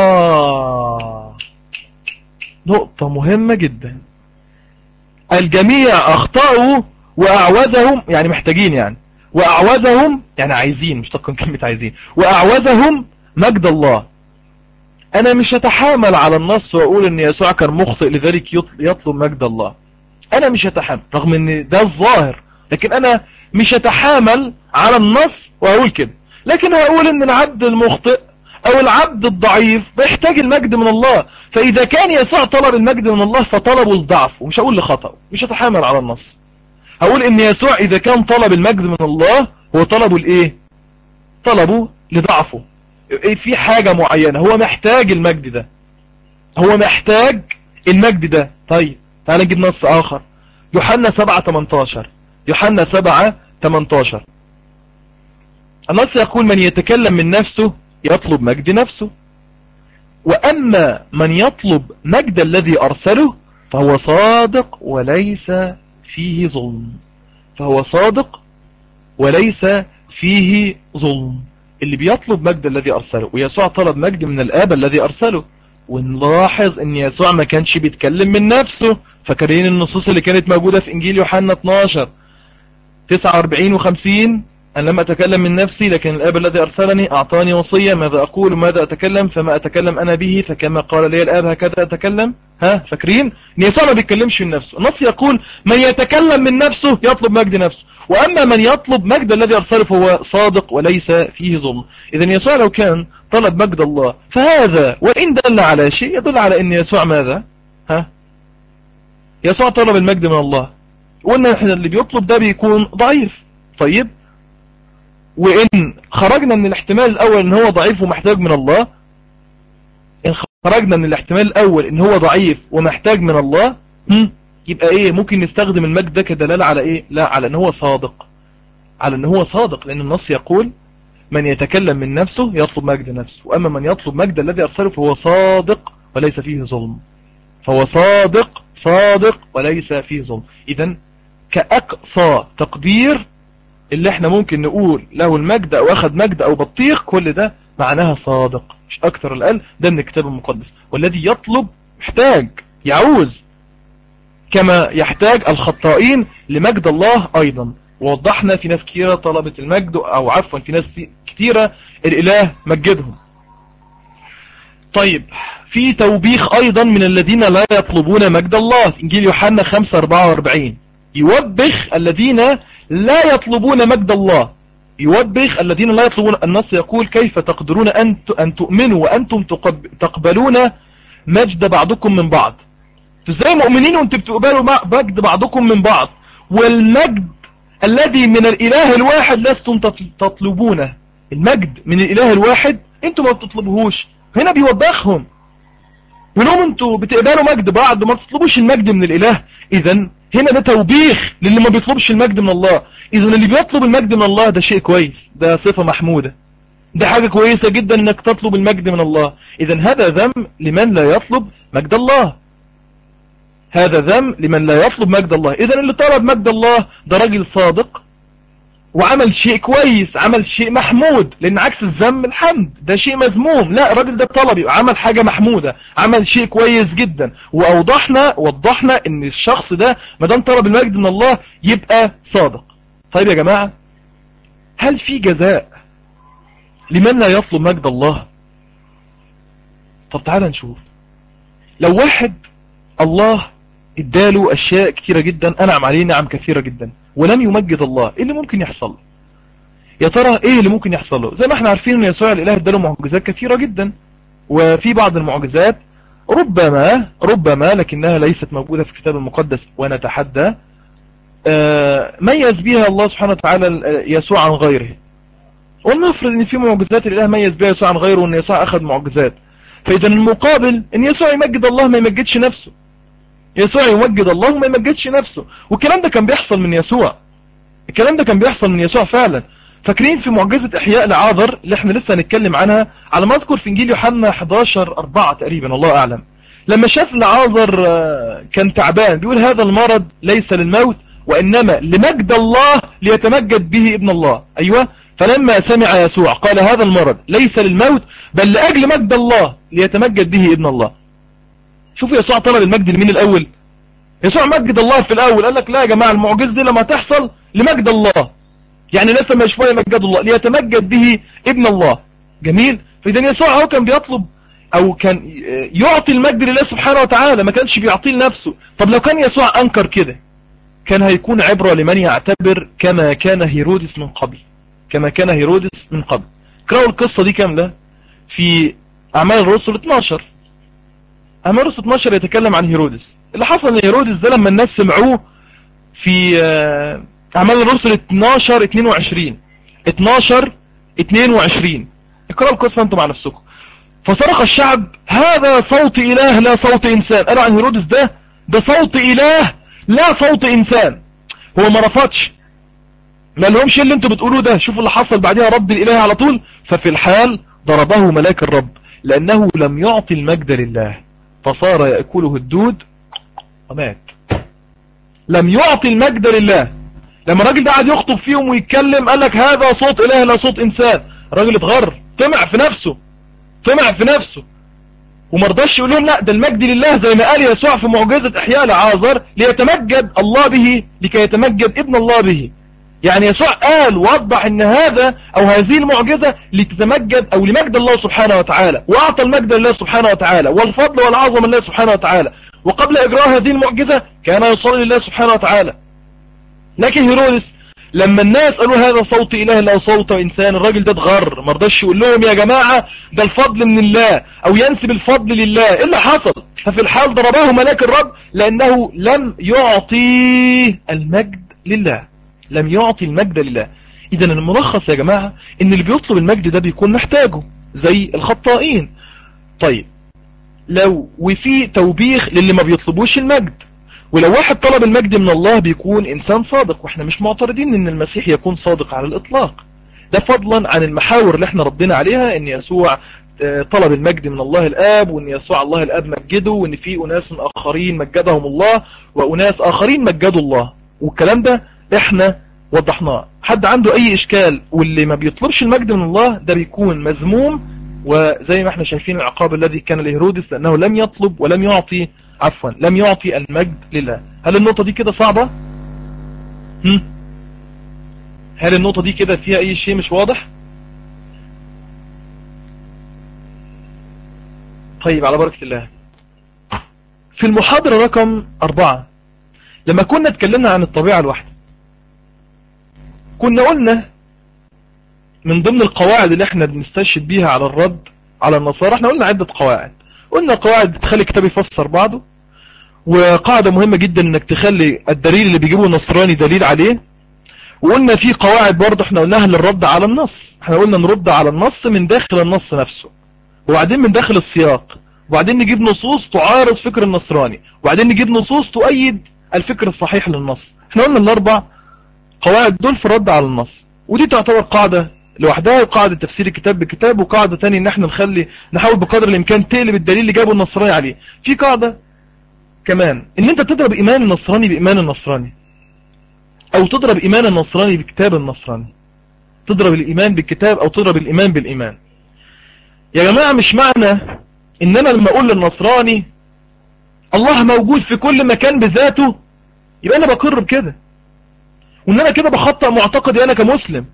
نقطة مهمة جدا. الجميع أخطأوا وأعوزهم يعني محتاجين، يعني وأعوزهم يعني عايزين، مشتق من كلمة عايزين، وأعوزهم مجد الله. انا مش هتحامل على النص واقول ان يسوع كان مخطئ لذلك يطلب مجد الله. انا مش هتحامل رغم ان ده الظاهر، لكن انا مش هتحامل على النص واقول كده، لكن هقول ان العبد المخطئ او العبد الضعيف بيحتاج المجد من الله. فاذا كان يسوع طلب المجد من الله فطلبه لضعف، ومش هقول لخطأ، مش هتحامل على النص. هقول ان يسوع اذا كان طلب المجد من الله هو طلبه لايه؟ طلبه لضعفه. في حاجة معينة هو محتاج المجد ده، هو محتاج المجد ده. طيب تعال نجيب نص آخر، يوحنا 7:18. يوحنا 7:18 النص يقول: من يتكلم من نفسه يطلب مجد نفسه، وأما من يطلب مجد الذي أرسله فهو صادق وليس فيه ظلم. فهو صادق وليس فيه ظلم. اللي بيطلب مجد الذي أرسله، ويسوع طلب مجد من الآب الذي أرسله. ونلاحظ ان يسوع ما كانش بيتكلم من نفسه. فاكرين النصوص اللي كانت موجودة في انجيل يوحنا 12:49 و50: أن لم أتكلم من نفسي لكن الآب الذي أرسلني أعطاني وصية، ماذا أقول وماذا أتكلم فما أتكلم أنا به، فكما قال لي الآب هكذا أتكلم. فاكرين ان يسوع ما بيتكلمش من نفسه. النص يقول: من يتكلم من نفسه يطلب مجد نفسه، وأما من يطلب مجد الذي أرسله فهو صادق وليس فيه ظلم. إذن يسوع لو كان طلب مجد الله فهذا وإن دل على شيء يدل على أن يسوع ماذا؟ يسوع طلب المجد من الله، وإن احنا اللي بيطلب ده بيكون ضعيف. طيب، وإن خرجنا من الاحتمال الأول إن هو ضعيف ومحتاج من الله، إن خرجنا من الاحتمال الأول إن هو ضعيف ومحتاج من الله، يبقى إيه؟ ممكن نستخدم المجد ده كدلالة على إيه؟ لا، على إن هو صادق، على إن هو صادق، لأن النص يقول: من يتكلم من نفسه يطلب مجد نفسه، وأما من يطلب مجد الذي أرسله فهو صادق وليس فيه ظلم. فهو صادق وليس فيه ظلم. إذن كأقصى تقدير اللي احنا ممكن نقول له المجد او اخذ مجد او بطيخ، كل ده معناها صادق، مش اكتر الأقل. ده من الكتاب المقدس. والذي يطلب محتاج، يعوز، كما يحتاج الخطائين لمجد الله ايضا. ووضحنا في ناس كثيرة طلبت المجد، او عفوا في ناس كثيرة الاله مجدهم. طيب، في توبيخ ايضا من الذين لا يطلبون مجد الله في انجيل يوحنا 5:44. يوبخ الذين لا يطلبون مجد الله، يوبخ الذين لا يطلبون. النص يقول: كيف تقدرون أن تؤمنوا وأنتم تقبلون مجد بعضكم من بعض؟ ازاي مؤمنين وانتم بتقبلوا مجد بعضكم من بعض، والمجد الذي من الإله الواحد لستم تطلبونه؟ المجد من الإله الواحد انتم ما بتطلبوهوش. هنا بيوبخهم، يقول لهم انتوا بتقبلوا مجد بعض وما بتطلبوش المجد من الإله. إذن هنا ده توبيخ للي ما بيطلبش المجد من الله. إذن اللي بيطلب المجد من الله ده شيء كويس، ده صفة محمودة، ده حاجة كويسة جدا انك تطلب المجد من الله. إذن هذا ذم لمن لا يطلب مجد الله، هذا ذم لمن لا يطلب مجد الله. إذن اللي طلب مجد الله ده راجل صادق وعمل شيء كويس، عمل شيء محمود، لأن عكس الذم الحمد، ده شيء مذموم. لا، الراجل ده طلب، عمل حاجة محمودة، عمل شيء كويس جدا. ووضحنا ان الشخص ده ما دام طلب المجد من الله يبقى صادق. طيب يا جماعة، هل في جزاء لمن لا يطلب مجد الله؟ طب تعال نشوف. لو واحد الله اداله اشياء كثيرة جدا، انعم عليه نعم كثيرة جدا، ولم يمجد الله، ايه اللي ممكن يحصل له؟ يا ترى ايه اللي ممكن يحصل له؟ زي ما احنا عارفين ان يسوع الاله اداله معجزات كثيرة جدا، وفي بعض المعجزات ربما لكنها ليست موجودة في الكتاب المقدس، ونتحدى ميز بها الله سبحانه وتعالى يسوع عن غيره. ولنفرض ان في معجزات الاله ميز بها يسوع عن غيره، وان يسوع اخذ معجزات. فاذا المقابل ان يسوع يمجد الله ما يمجدش نفسه، يسوع يمجد الله وما يمجدش نفسه. والكلام ده كان بيحصل من يسوع، الكلام ده كان بيحصل من يسوع فعلا. فاكرين في معجزة إحياء لعازر اللي احنا لسه هنتكلم عنها على ما اذكر في انجيل يوحنا 11:4 تقريبا، والله اعلم، لما شاف لعازر كان تعبان، بيقول: هذا المرض ليس للموت وإنما لمجد الله ليتمجد به ابن الله. أيوة، فلما سمع يسوع قال: هذا المرض ليس للموت بل لأجل مجد الله ليتمجد به ابن الله. شوفوا يسوع طلب المجد لمين الأول؟ يسوع مجد الله في الأول، قال لك: لا يا جماعة، المعجزة دي لما تحصل لمجد الله، يعني الناس لما يشوفوها يمجدوا الله ليتمجد به ابن الله. جميل. فإذا يسوع هو كان بيطلب او كان يعطي المجد لله سبحانه وتعالى، ما كانش بيعطيه لنفسه. طب لو كان يسوع انكر كده كان هيكون عبرة لمن يعتبر كما كان هيرودس من قبل، كما كان هيرودس من قبل. اقرأوا القصة دي كاملة في أعمال الرسل 12. أعمال الرسل 12 يتكلم عن هيرودس. اللي حصل ان هيرودس ده لما الناس سمعوه في أعمال الرسل 12 22 12 22 اقرأوا القصة انتم مع نفسكم. فصرخ الشعب هذا صوت إله لا صوت إنسان. قالوا عن هيرودس ده صوت إله لا صوت إنسان. هو ما رفضش، ما لهمش اللي انتوا بتقولوه ده. شوفوا اللي حصل بعدها، رد الإله على طول. ففي الحال ضربه ملاك الرب لأنه لم يعطي المجد لله فصار يأكله الدود ومات. لم يعطي المجد لله. لما الراجل ده قاعد يخطب فيهم ويتكلم قال لك هذا صوت إله لا صوت إنسان. الراجل اتغر، طمع في نفسه ومرضاش يقول لهم لا ده المجد لله، زي ما قال يسوع في معجزة إحياء لعازر ليتمجد الله به لكي يتمجد ابن الله به. يعني يسوع قال ووضح ان هذا او هذه المعجزة لتتمجد او لمجد الله سبحانه وتعالى، واعطى المجد لله سبحانه وتعالى والفضل والعظمه لله سبحانه وتعالى. وقبل اجراء هذه المعجزة كان يصلي لله سبحانه وتعالى. لكن هيرودس لما الناس قالوا هذا صوت إله لا صوت إنسان، الراجل ده اتغر، مرضاش يقول لهم يا جماعة ده الفضل من الله أو ينسب الفضل لله. إيه اللي حصل؟ ففي الحال ضربه ملاك الرب لأنه لم يعطي المجد لله، لم يعطي المجد لله. إذن الملخص يا جماعة إن اللي بيطلب المجد ده بيكون محتاجه زي الخطائين. طيب لو وفي توبيخ للي ما بيطلبوش المجد، ولو واحد طلب المجد من الله بيكون إنسان صادق، وإحنا مش معترضين إن المسيح يكون صادق على الإطلاق. ده فضلا عن المحاور اللي احنا ردينا عليها، إن يسوع طلب المجد من الله الآب، وإن يسوع الله الآب مجده، وإن في أناس آخرين مجدهم الله وأناس آخرين مجدوا الله، والكلام ده احنا وضحناه. حد عنده أي إشكال؟ واللي ما بيطلبش المجد من الله ده بيكون مذموم، وزي ما احنا شايفين العقاب الذي كان لهيرودس لأنه لم يطلب ولم يعطي، عفوا لم يعطي المجد لله. هل النقطة دي كده صعبة؟ هل النقطة دي كده فيها أي شيء مش واضح؟ طيب على بركة الله. في المحاضرة رقم 4 لما كنا اتكلمنا عن الطبيعة الواحدة كنا قلنا من ضمن القواعد اللي احنا بنستشهد بيها على الرد على النصارى، احنا قلنا عدة قواعد. قلنا قواعد تخلي الكتاب يفسر بعضه، وقاعدة مهمة جدا انك تخلي الدليل اللي بيجيبه النصراني دليل عليه. وقلنا في قواعد برضه احنا قلناها للرد على النص. احنا قلنا نرد على النص من داخل النص نفسه، وبعدين من داخل السياق، وبعدين نجيب نصوص تعارض فكر النصراني، وبعدين نجيب نصوص تؤيد الفكر الصحيح للنص. احنا قلنا الاربع قواعد دول في الرد على النص، ودي تعتبر قاعدة لوحدها، قاعدة تفسير الكتاب بالكتاب، وقاعدة تانية ان احنا نحاول بقدر الامكان تقلب الدليل اللي جابه النصراني عليه. في قاعدة كمان ان انت تضرب ايمان النصراني بايمان النصراني، او تضرب ايمان النصراني بكتاب النصراني، تضرب الايمان بالكتاب او تضرب الايمان بالايمان. يا جماعة مش معنى ان انا لما اقول للنصراني الله موجود في كل مكان بذاته يبقى انا بقر بكده، وان انا كده بخطئ معتقدي انا كمسلم.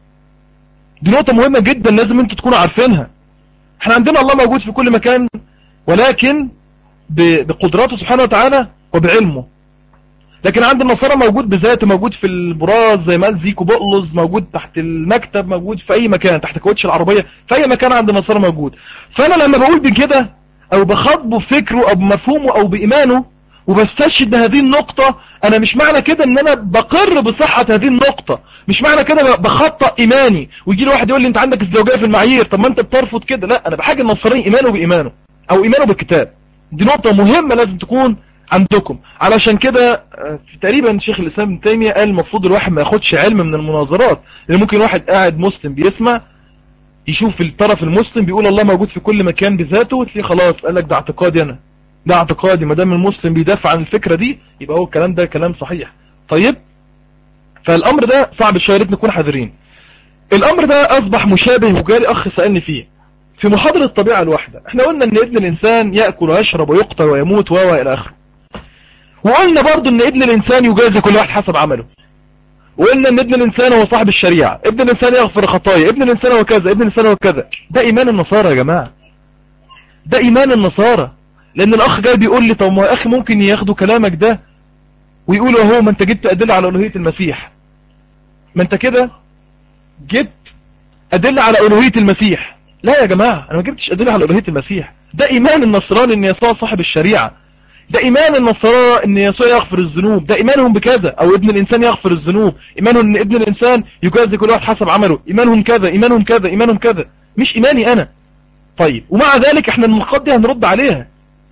دي نقطة مهمة جدا لازم انتوا تكونوا عارفينها. احنا عندنا الله موجود في كل مكان، ولكن بقدراته سبحانه وتعالى وبعلمه. لكن عند النصارى موجود بذاته، موجود في البراز زي ما قال زيكو بقلز، موجود تحت المكتب، موجود في اي مكان، تحت كاوتش العربية، في اي مكان عند النصارى موجود. فانا لما بقول بكده او بخاطبه بفكره او بمفهومه او بايمانه وبستشهد بهذه النقطة، انا مش معنى كده ان انا بقر بصحة هذه النقطة، مش معنى كده بخطأ ايماني. ويجي لي واحد يقول لي انت عندك ازدواجية في المعايير، طب ما انت بترفض كده. لا، انا بحاجة النصارين ايمانه بايمانه او ايمانه بالكتاب. دي نقطة مهمة لازم تكون عندكم. علشان كده في تقريبا شيخ الاسلام ابن تيمية قال المفروض الواحد ما ياخدش علم من المناظرات، لان ممكن واحد قاعد مسلم بيسمع يشوف الطرف المسلم بيقول الله موجود في كل مكان بذاته، وتلاقيه خلاص قال لك ده اعتقادي انا، ده اعتقادي، ما دام المسلم بيدافع عن الفكرة دي يبقى هو الكلام ده كلام صحيح. طيب فالامر ده صعب شويه، ريت نكون حذرين. الامر ده اصبح مشابه، وجالي اخ سألني فيه في محاضرة الطبيعة الواحدة. احنا قلنا ان ابن الانسان يأكل ويشرب ويقتل ويموت الى اخره، وقلنا برضو ان ابن الانسان يجازي كل واحد حسب عمله، وقلنا ان ابن الانسان هو صاحب الشريعة، ابن الانسان يغفر خطايا، ابن الانسان هو كذا، ابن الانسان هو كذا. ده ايمان النصارى يا جماعة. ده ايمان النصارى. لان الاخ جاي بيقول لي طب ما يا اخي ممكن ياخدوا كلامك ده ويقولوا اهو ما انت جبت ادله على الوهيه المسيح، ما انت كده جبت ادله على الوهيه المسيح. لا يا جماعه، انا ما جبتش ادله على الوهيه المسيح. ده ايمان النصراني ان يسوع صاحب الشريعه، ده ايمان النصارى ان يسوع يغفر الذنوب، ده ايمانهم بكذا، او ابن الانسان يغفر الذنوب، ايمانهم ان ابن الانسان يجازي كل واحد حسب عمله، ايمانهم كذا ايمانهم كذا ايمانهم كذا، مش ايماني انا. طيب ومع ذلك احنا النقاط دي هنرد عليها،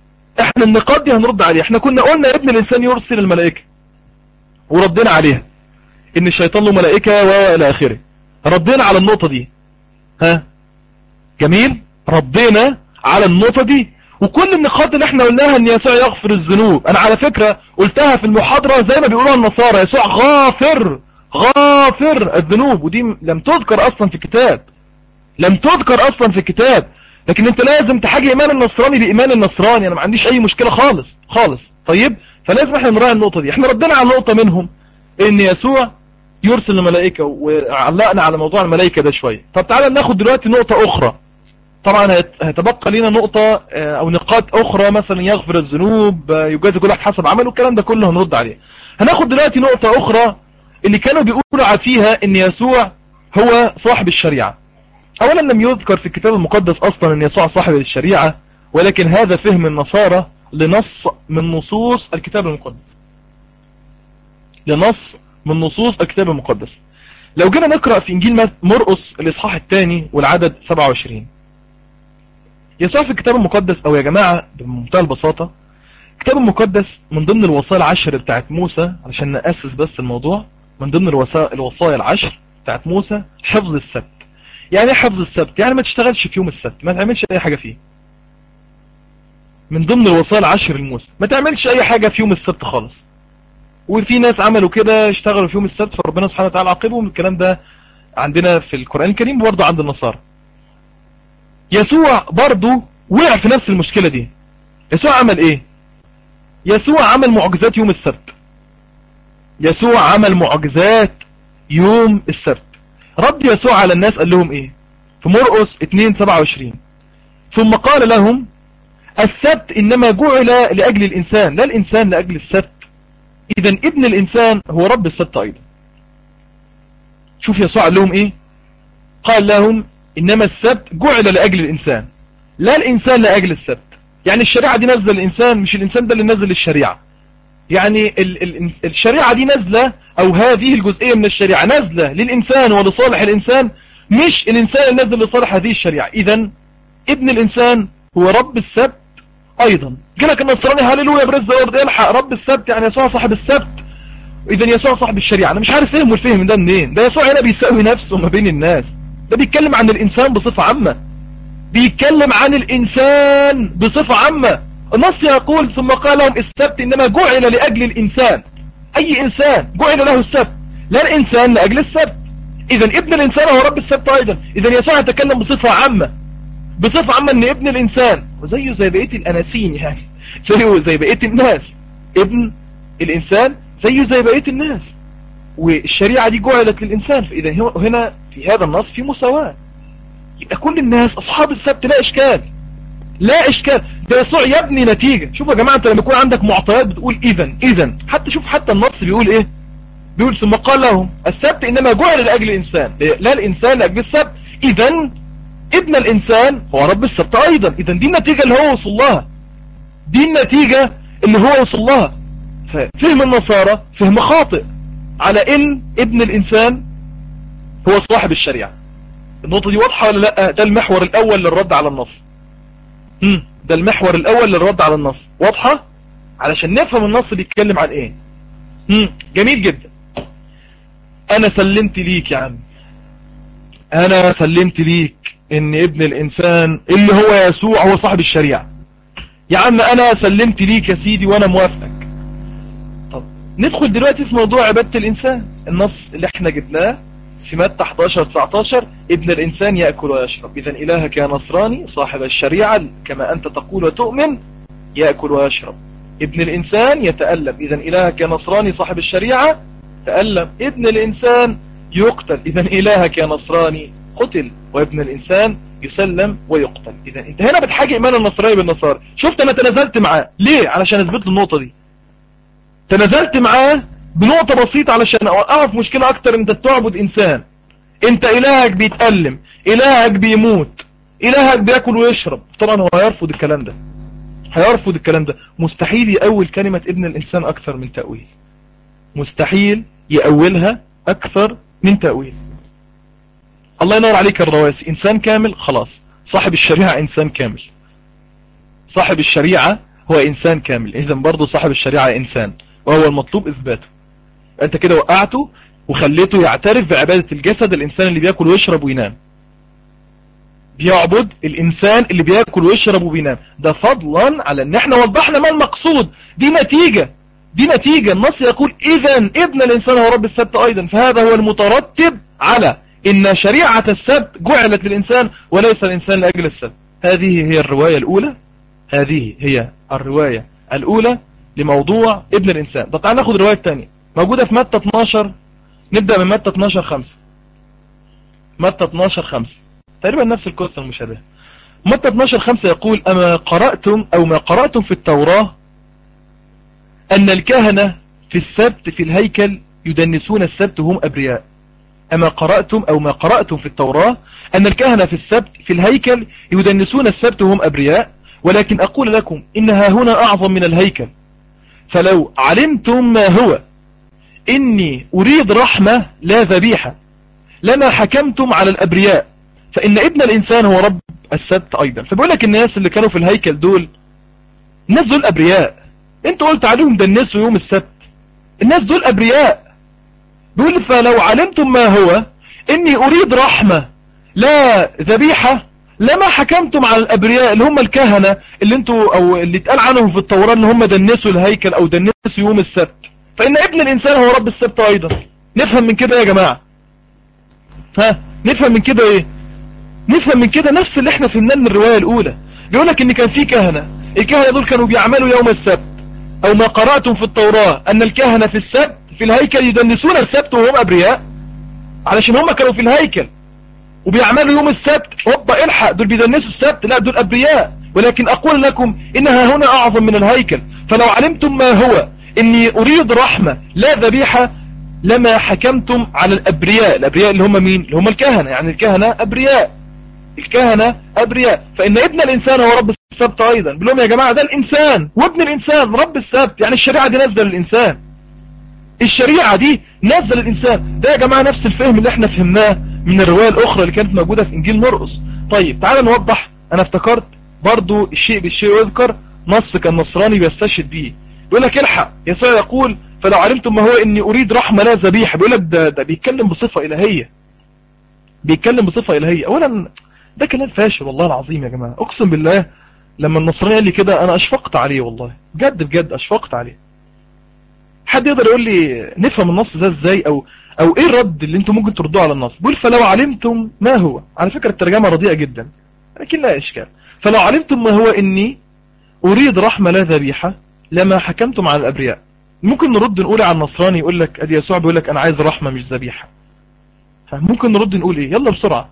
احنا كنا قلنا ابن الانسان يرسل الملائكه وردينا عليها ان الشيطان له ملائكه والى اخره، ردينا على النقطه دي. ها جميل، ردينا على النقطه دي. وكل النقاط اللي احنا قلناها ان يسوع يغفر الذنوب، انا على فكره قلتها في المحاضره زي ما بيقولوها النصارى، يسوع غافر الذنوب، ودي لم تذكر اصلا في الكتاب، لم تذكر اصلا في الكتاب. لكن انت لازم تحاجي ايمان النصراني بايمان النصراني، انا ما عنديش اي مشكله خالص خالص. طيب فلازم احنا نراعي النقطه دي. احنا ردنا على نقطه منهم ان يسوع يرسل الملائكه، وعلقنا على موضوع الملائكه ده شويه. طب تعالى ناخد دلوقتي نقطه اخرى. طبعا هيتبقى لنا نقطه او نقاط اخرى، مثلا يغفر الذنوب، يجازي كل واحد حسب عمله، الكلام ده كله هنرد عليه. هناخد دلوقتي نقطه اخرى اللي كانوا بيقولوا فيها ان يسوع هو صاحب الشريعه. اولا لم يذكر في الكتاب المقدس اصلا ان يسوع صاحب الشريعة، ولكن هذا فهم النصارى لنص من نصوص الكتاب المقدس، لنص من نصوص الكتاب المقدس. لو جينا نقرأ في انجيل مرقس الاصحاح الثاني والعدد 27، يسوع في الكتاب المقدس، او يا جماعة بمنتهى البساطة، الكتاب المقدس من ضمن الوصايا العشر بتاعت موسى، علشان نأسس بس الموضوع، من ضمن الوصايا العشر بتاعت موسى حفظ السبت. يعني ايه حفظ السبت؟ يعني ما تشتغلش في يوم السبت، ما تعملش اي حاجة فيه. من ضمن الوصايا العشر لموسى ما تعملش اي حاجة في يوم السبت خالص. وفي ناس عملوا كده، اشتغلوا في يوم السبت، فربنا سبحانه وتعالى عاقبهم. الكلام ده عندنا في القرآن الكريم وبرضه عند النصارى. يسوع برضه وقع في نفس المشكلة دي. يسوع عمل ايه؟ يسوع عمل معجزات يوم السبت. يسوع عمل معجزات يوم السبت. رد يسوع على الناس قال لهم ايه؟ في مرقس 2:27، ثم قال لهم السبت إنما جعل لأجل الإنسان، لا الإنسان لأجل السبت، إذا ابن الإنسان هو رب السبت أيضا. شوف يسوع قال لهم إيه؟ قال لهم إنما السبت جعل لأجل الإنسان، لا الإنسان لأجل السبت. يعني الشريعة دي نازلة للإنسان، مش الإنسان ده اللي نزل الشريعة. يعني الشريعة دي نازلة، أو هذه الجزئية من الشريعة نازلة للإنسان ولصالح الإنسان، مش الإنسان اللي نازل لصالح هذه الشريعة. إذا ابن الإنسان هو رب السبت ايضا. جالك النصراني هاليلويا برز الارض، الحق رب السبت يعني يسوع صاحب السبت، اذا يسوع صاحب الشريعه. انا مش عارف فهموا الفهم ده منين. ده يسوع هنا بيساوي نفسه ما بين الناس، ده بيتكلم عن الانسان بصفه عامه، بيتكلم عن الانسان بصفه عامه. النص يقول ثم قال لهم السبت انما جعل لاجل الانسان، اي انسان جعل له السبت، لا الانسان لاجل السبت. اذا ابن الانسان هو رب السبت ايضا. اذا يسوع يتكلم بصفه عامه، بصفة عامة ان ابن الانسان وزيه زي بقية الاناسين، يعني زيه زي بقية الناس. ابن الانسان زيه زي بقية الناس، والشريعة دي جعلت للانسان. فاذا هنا في هذا النص في مساواة، يبقى كل الناس اصحاب السبت، لا اشكال، لا اشكال. ده يسوع يبني نتيجة. شوفوا يا جماعة، انت لما يكون عندك معطيات بتقول اذا حتى شوف حتى النص بيقول ايه، بيقول ثم قال لهم السبت انما جعل لاجل الانسان، لا الانسان لاجل السبت، اذا ابن الانسان هو رب السبت ايضا. اذا دي النتيجة اللي هو وصل لها، دي النتيجة اللي هو وصل لها. ففهم النصارى فهم خاطئ على ان ابن الانسان هو صاحب الشريعة. النقطة دي واضحة ولا لا؟ ده المحور الاول للرد على النص. ده المحور الاول للرد على النص، واضحة علشان نفهم النص بيتكلم عن ايه. جميل جدا. انا سلمت ليك يا عم، انا سلمت ليك ان ابن الانسان اللي هو يسوع هو صاحب الشريعة. يا عم انا سلمت ليك يا سيدي وانا موافقك. طب ندخل دلوقتي في موضوع عبادة الانسان. النص اللي احنا جبناه في متى 11:19 ابن الانسان يأكل ويشرب، اذا الهك يا نصراني صاحب الشريعة كما انت تقول وتؤمن يأكل ويشرب. ابن الانسان يتألم، اذا الهك يا نصراني صاحب الشريعة تألم. ابن الانسان يقتل، اذا الهك يا نصراني قتل. وابن الانسان يسلم ويقتل. إذا أنت هنا بتحاجي إيمان النصراني بالنصارى. شفت أنا تنازلت معاه ليه؟ علشان أثبت له النقطة دي. تنازلت معاه بنقطة بسيطة علشان أوقعه في مشكلة أكتر. أنت بتعبد إنسان، أنت إلهك بيتألم، إلهك بيموت، إلهك بيأكل ويشرب. طبعا هو هيرفض الكلام ده، هيرفض الكلام ده. مستحيل يأول كلمة ابن الإنسان أكثر من تأويل، مستحيل يأولها أكثر من تأويل. الله ينور عليك الرواسي. إنسان كامل خلاص، صاحب الشريعة إنسان كامل، صاحب الشريعة هو إنسان كامل. إذن برضو صاحب الشريعة إنسان، وهو المطلوب إثباته. أنت كده وقعته وخليته يعترف بعبادة الجسد، الإنسان اللي بيأكل ويشرب وينام، بيعبد الإنسان اللي بيأكل ويشرب وبينام. ده فضلا على أن احنا وضحنا ما المقصود. دي نتيجة النص يقول إذن ابن الإنسان هو رب السبت أيضا. فهذا هو المترتب على إن شريعة السبت جعلت للإنسان وليس الإنسان لأجل السبت. هذه هي الرواية الأولى، هذه هي الرواية الأولى لموضوع ابن الإنسان. طب تعال ناخد الرواية الثانية موجودة في متى 12. نبدأ من متى 12:5. متى 12:5 تقريبا نفس القصة المشابهة. متى 12:5 يقول أما قرأتم أو ما قرأتم في التوراة أن الكهنة في السبت في الهيكل يدنسون السبت وهم أبرياء. أما قرأتم أو ما قرأتم في التوراة أن الكهنة في السبت في الهيكل يدنسون السبت وهم أبرياء، ولكن أقول لكم إنها هنا أعظم من الهيكل. فلو علمتم ما هو إني أريد رحمة لا ذبيحة لما حكمتم على الأبرياء، فإن ابن الإنسان هو رب السبت أيضا. فبقول لك الناس اللي كانوا في الهيكل دول، الناس دول أبرياء. انت قلت عليهم دنسوا يوم السبت، الناس دول أبرياء. بيقول فلو علمتم ما هو إني أريد رحمة لا ذبيحة لما حكمتم على الأبرياء اللي هم الكهنة اللي انتوا أو اللي اتقال عنهم في التوراة ان هم دنسوا الهيكل أو دنسوا يوم السبت، فإن ابن الإنسان هو رب السبت أيضا. نفهم من كده يا جماعة؟ نفهم من كده ايه؟ نفهم من كده نفس اللي احنا فهمناه من الرواية الأولى. بيقول لك ان كان في كهنة، الكهنة دول كانوا بيعملوا يوم السبت. أو ما قرأتم في التوراة أن الكهنة في السبت في الهيكل يدنسون السبت وهم أبرياء، علشان هم كانوا في الهيكل وبيعملوا يوم السبت. هوبا الحق، دول بيدنسوا السبت، لا دول أبرياء. ولكن أقول لكم إنها هنا أعظم من الهيكل. فلو علمتم ما هو إني أريد رحمة لا ذبيحة لما حكمتم على الأبرياء. الأبرياء اللي هم مين؟ اللي هم الكهنة، يعني الكهنة أبرياء، الكهنة أبرياء. فإن ابن الإنسان هو رب السبت أيضا. بلهم يا جماعة ده الإنسان وابن الإنسان رب السبت، يعني الشريعة دي نازلة للإنسان، الشريعة دي نازلة للإنسان. ده يا جماعة نفس الفهم اللي احنا فهمناه من الرواية الأخرى اللي كانت موجودة في إنجيل مرقس. طيب تعال نوضح. أنا افتكرت برضو الشيء بالشيء يذكر، نص كان نصراني بيستشهد بيه. يقول لك الحق، يسوع يقول فلو علمتم ما هو إني أريد رحمة لا ذبيحة. بيقول لك ده بيتكلم بصفة إلهية، بيتكلم بصفة إلهية. أولا ده كلام فاشل والله العظيم يا جماعة. أقسم بالله لما النصراني قال لي كده أنا أشفقت عليه، والله بجد أشفقت عليه. حد يقدر يقول لي نفهم النص ده ازاي، او ايه الرد اللي انتم ممكن تردوه على النص؟ بيقول فلو علمتم ما هو. على فكرة الترجمة رديئة جدا لكن لا اشكال. فلو علمتم ما هو اني اريد رحمة لا ذبيحة لما حكمتم على الابرياء. ممكن نرد نقول على النصراني يقول لك ادي يسوع بيقول لك انا عايز رحمة مش ذبيحة. ممكن نرد نقول ايه؟ يلا بسرعة.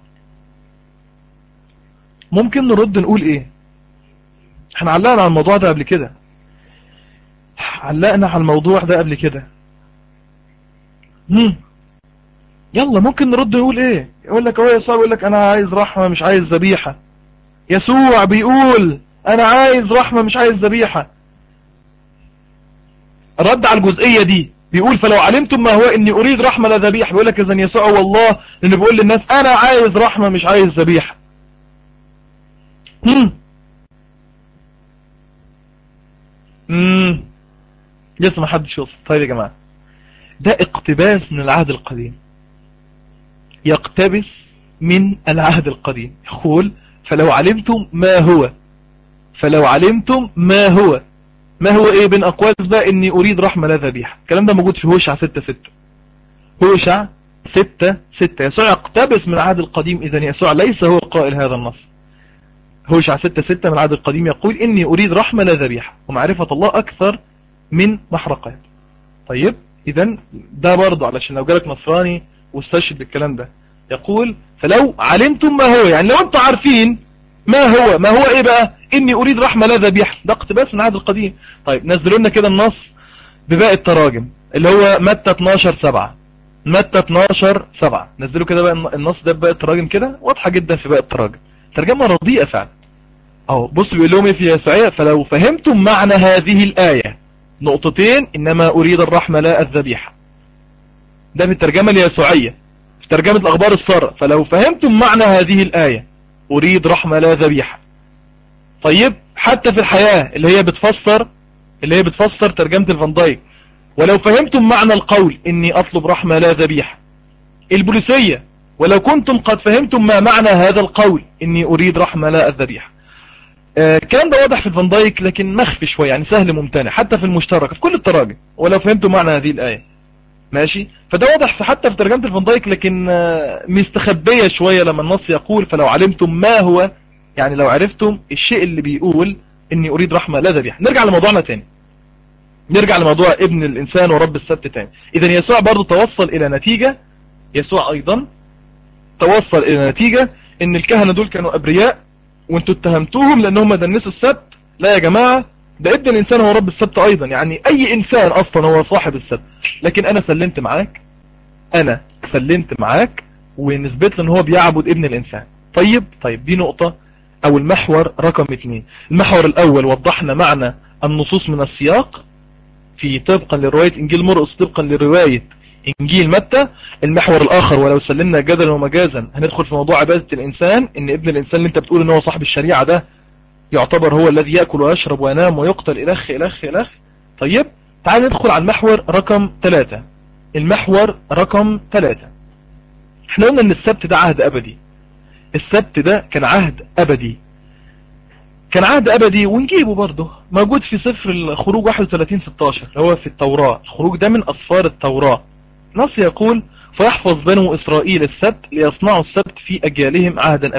ممكن نرد نقول ايه؟ احنا علقنا على الموضوع ده قبل كده، علقنا على الموضوع ده قبل كده. يلا ممكن نرد نقول ايه؟ يقول لك هو يسوع بيقول لك انا عايز رحمة مش عايز ذبيحة. يسوع بيقول انا عايز رحمة مش عايز ذبيحة. الرد على الجزئية دي بيقول فلو علمتم ما هو اني اريد رحمة لا ذبيحة. بيقول لك اذا يسوع هو الله لانه بيقول للناس انا عايز رحمة مش عايز ذبيحة. لسه ما حدش يوصل. طيب يا جماعة، ده اقتباس من العهد القديم، يقتبس من العهد القديم. يقول فلو علمتم ما هو، فلو علمتم ما هو، ما هو ايه؟ بين اقواس بقى اني اريد رحمة لا ذبيحة. الكلام ده موجود في هوشع 6:6. هوشع 6:6. يسوع يقتبس من العهد القديم. اذا يسوع ليس هو قائل هذا النص. هوشع 6:6 من العهد القديم يقول اني اريد رحمة لا ذبيحة ومعرفة الله اكثر من محرقات. طيب اذا ده برضه علشان لو جالك نصراني واستشهد بالكلام ده، يقول فلو علمتم ما هو، يعني لو انتم عارفين ما هو ايه بقى؟ اني اريد رحمة لا ذبيحة، ده اقتباس من العهد القديم. طيب نزلوا لنا كده النص بباقي التراجم اللي هو متى 12:7. متى 12:7 نزلوا كده بقى النص ده بباقي التراجم كده، واضحة جدا في باقي التراجم، ترجمة رديئة فعلا اهو. بص بيقول لهم ايه في يسوعية: فلو فهمتم معنى هذه الآية نقطتين انما اريد الرحمة لا الذبيحة. ده في الترجمة اليسوعية. في ترجمة الأخبار السارة: فلو فهمتم معنى هذه الآية أريد رحمة لا ذبيحة. طيب حتى في الحياة اللي هي بتفسر ترجمة الفان دايك: ولو فهمتم معنى القول إني أطلب رحمة لا ذبيحة. البوليسية: ولو كنتم قد فهمتم ما معنى هذا القول إني أريد رحمة لا الذبيحة. كان ده واضح في الفان دايك لكن مخفي شوية، يعني سهل ممتنع. حتى في المشترك في كل التراجم ولو فهمتم معنى هذه الآية، ماشي. فده واضح حتى في ترجمة الفان دايك، لكن مستخبية شوية لما النص يقول فلو علمتم ما هو، يعني لو عرفتم الشيء اللي بيقول اني اريد رحمة لا ذبيحة. نرجع لموضوعنا تاني، نرجع لموضوع ابن الانسان ورب السبت تاني. اذا يسوع برضو توصل الى نتيجة، يسوع ايضا توصل الى نتيجة ان الكهنة دول كانوا ابرياء وانتوا اتهمتوهم لانهم دنسوا السبت. لا يا جماعة، ده ابن الانسان هو رب السبت ايضا، يعني اي انسان اصلا هو صاحب السبت. لكن انا سلمت معاك ونثبت له ان هو بيعبد ابن الانسان. طيب دي نقطة او المحور رقم 2. المحور الاول وضحنا معنى النصوص من السياق في طبقا لرواية انجيل مرقس طبقا لرواية انجيل متى. المحور الاخر ولو سلمنا جدلا ومجازا هندخل في موضوع عبادة الانسان، ان ابن الانسان اللي انت بتقول ان هو صاحب الشريعة ده يعتبر هو الذي يأكل ويشرب وينام ويقتل الخ. طيب تعال ندخل على المحور رقم 3. المحور رقم 3، احنا قلنا ان السبت ده عهد ابدي. السبت ده كان عهد ابدي ونجيبه برضه موجود في سفر الخروج 31:16 اللي هو في التوراة. الخروج ده من اسفار التوراة. نص يقول: فيحفظ بنو اسرائيل السبت ليصنعوا السبت في اجيالهم عهدا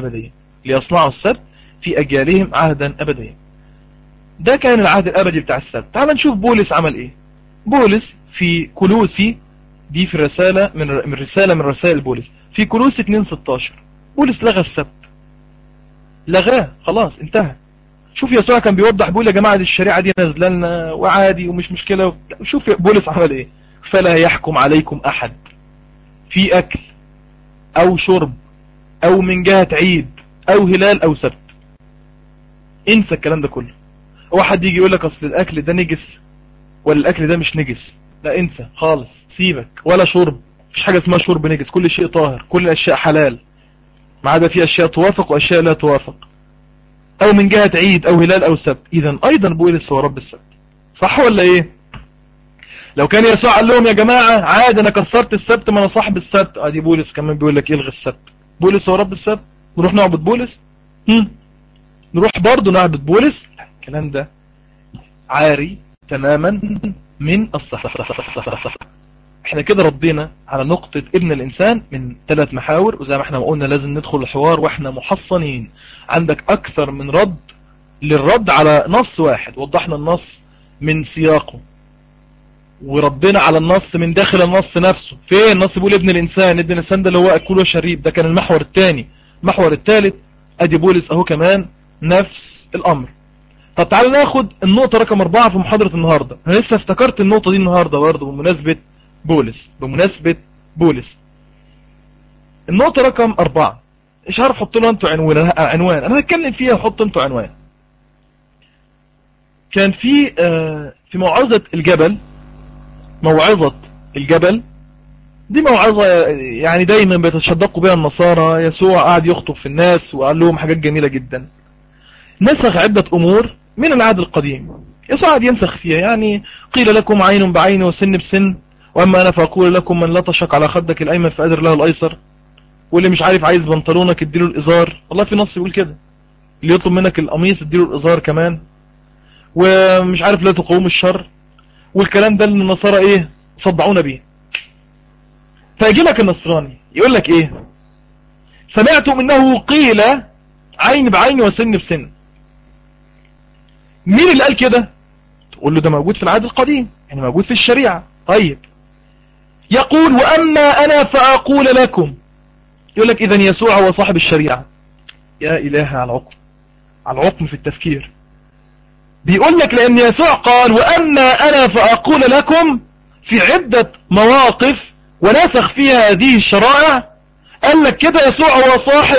ابديا. ده كان العهد الابدي بتاع السبت. تعال نشوف بولس عمل ايه. بولس في كولوسي، دي في رسالة من رسائل بولس، في كولوسي 2:16 بولس لغى السبت، لغاه خلاص انتهى. شوف يسوع كان بيوضح بيقول يا جماعة دي الشريعة دي نازله لنا وعادي ومش مشكلة. شوف بولس عمل ايه: فلا يحكم عليكم احد في اكل او شرب او من جهة عيد او هلال او سبت. انسى الكلام ده كله. هو حد يجي يقول لك اصل الاكل ده نجس ولا الاكل ده مش نجس، لا انسى خالص، سيبك. ولا شرب، مفيش حاجة اسمها شرب نجس، كل شيء طاهر، كل الاشياء حلال ما عدا في اشياء توافق واشياء لا توافق. او من جهة عيد او هلال او سبت. اذا ايضا بولس هو رب السبت، صح ولا ايه؟ لو كان يسوع قال لهم يا جماعة عادي انا كسرت السبت ما انا صاحب السبت، ادي بولس كمان بيقول لك الغي السبت. بولس هو رب السبت، نروح نعبد بولس؟ نروح برضه نعبد بولس؟ لا، الكلام ده عاري تماما من الصح. احنا كده ردينا على نقطة ابن الانسان من 3 محاور، وزي ما احنا ما قلنا لازم ندخل الحوار واحنا محصنين. عندك اكثر من رد للرد على نص واحد. وضحنا النص من سياقه وردنا على النص من داخل النص نفسه. فين النص بيقول ابن الانسان ده اللي هو اكل وشريب؟ ده كان المحور الثاني. المحور الثالث ادي بولس اهو كمان نفس الامر. طب تعالوا ناخد النقطة رقم 4 في محاضرة النهاردة. انا لسه افتكرت النقطة دي النهاردة برضه بمناسبة بولس. النقطة رقم 4 مش عارف حط له انتوا عنوان انا هتكلم فيها، حط انتوا عنوان. كان في موعظة الجبل دي موعظة يعني دايما بيتشدقوا بها النصارى. يسوع قاعد يخطب في الناس وقال لهم حاجات جميلة جدا، نسخ عدة امور من العهد القديم. يسوع قاعد ينسخ فيها، يعني قيل لكم عين بعين وسن بسن، واما انا فاقول لكم من لطشك على خدك الايمن فقدر له الايسر، واللي مش عارف عايز بنطلونك اديله الازار. والله في نص بيقول كده، اللي يطلب منك القميص اديله الازار كمان، ومش عارف لا تقوم الشر. والكلام ده اللي النصارى ايه صدعونا بيه. فيجي لك النصراني يقول لك ايه: سمعتم انه قيل عين بعين وسن بسن. مين اللي قال كده؟ تقول له ده موجود في العهد القديم، يعني موجود في الشريعة. طيب يقول: واما انا فاقول لكم يقول لك إذن يسوع هو صاحب الشريعة. يا إلهي على العقم، على العقم في التفكير. بيقول لك لأن يسوع قال وأما أنا فأقول لكم في عدة مواقف ونسخ فيها هذه الشرائع. قال لك كده يسوع هو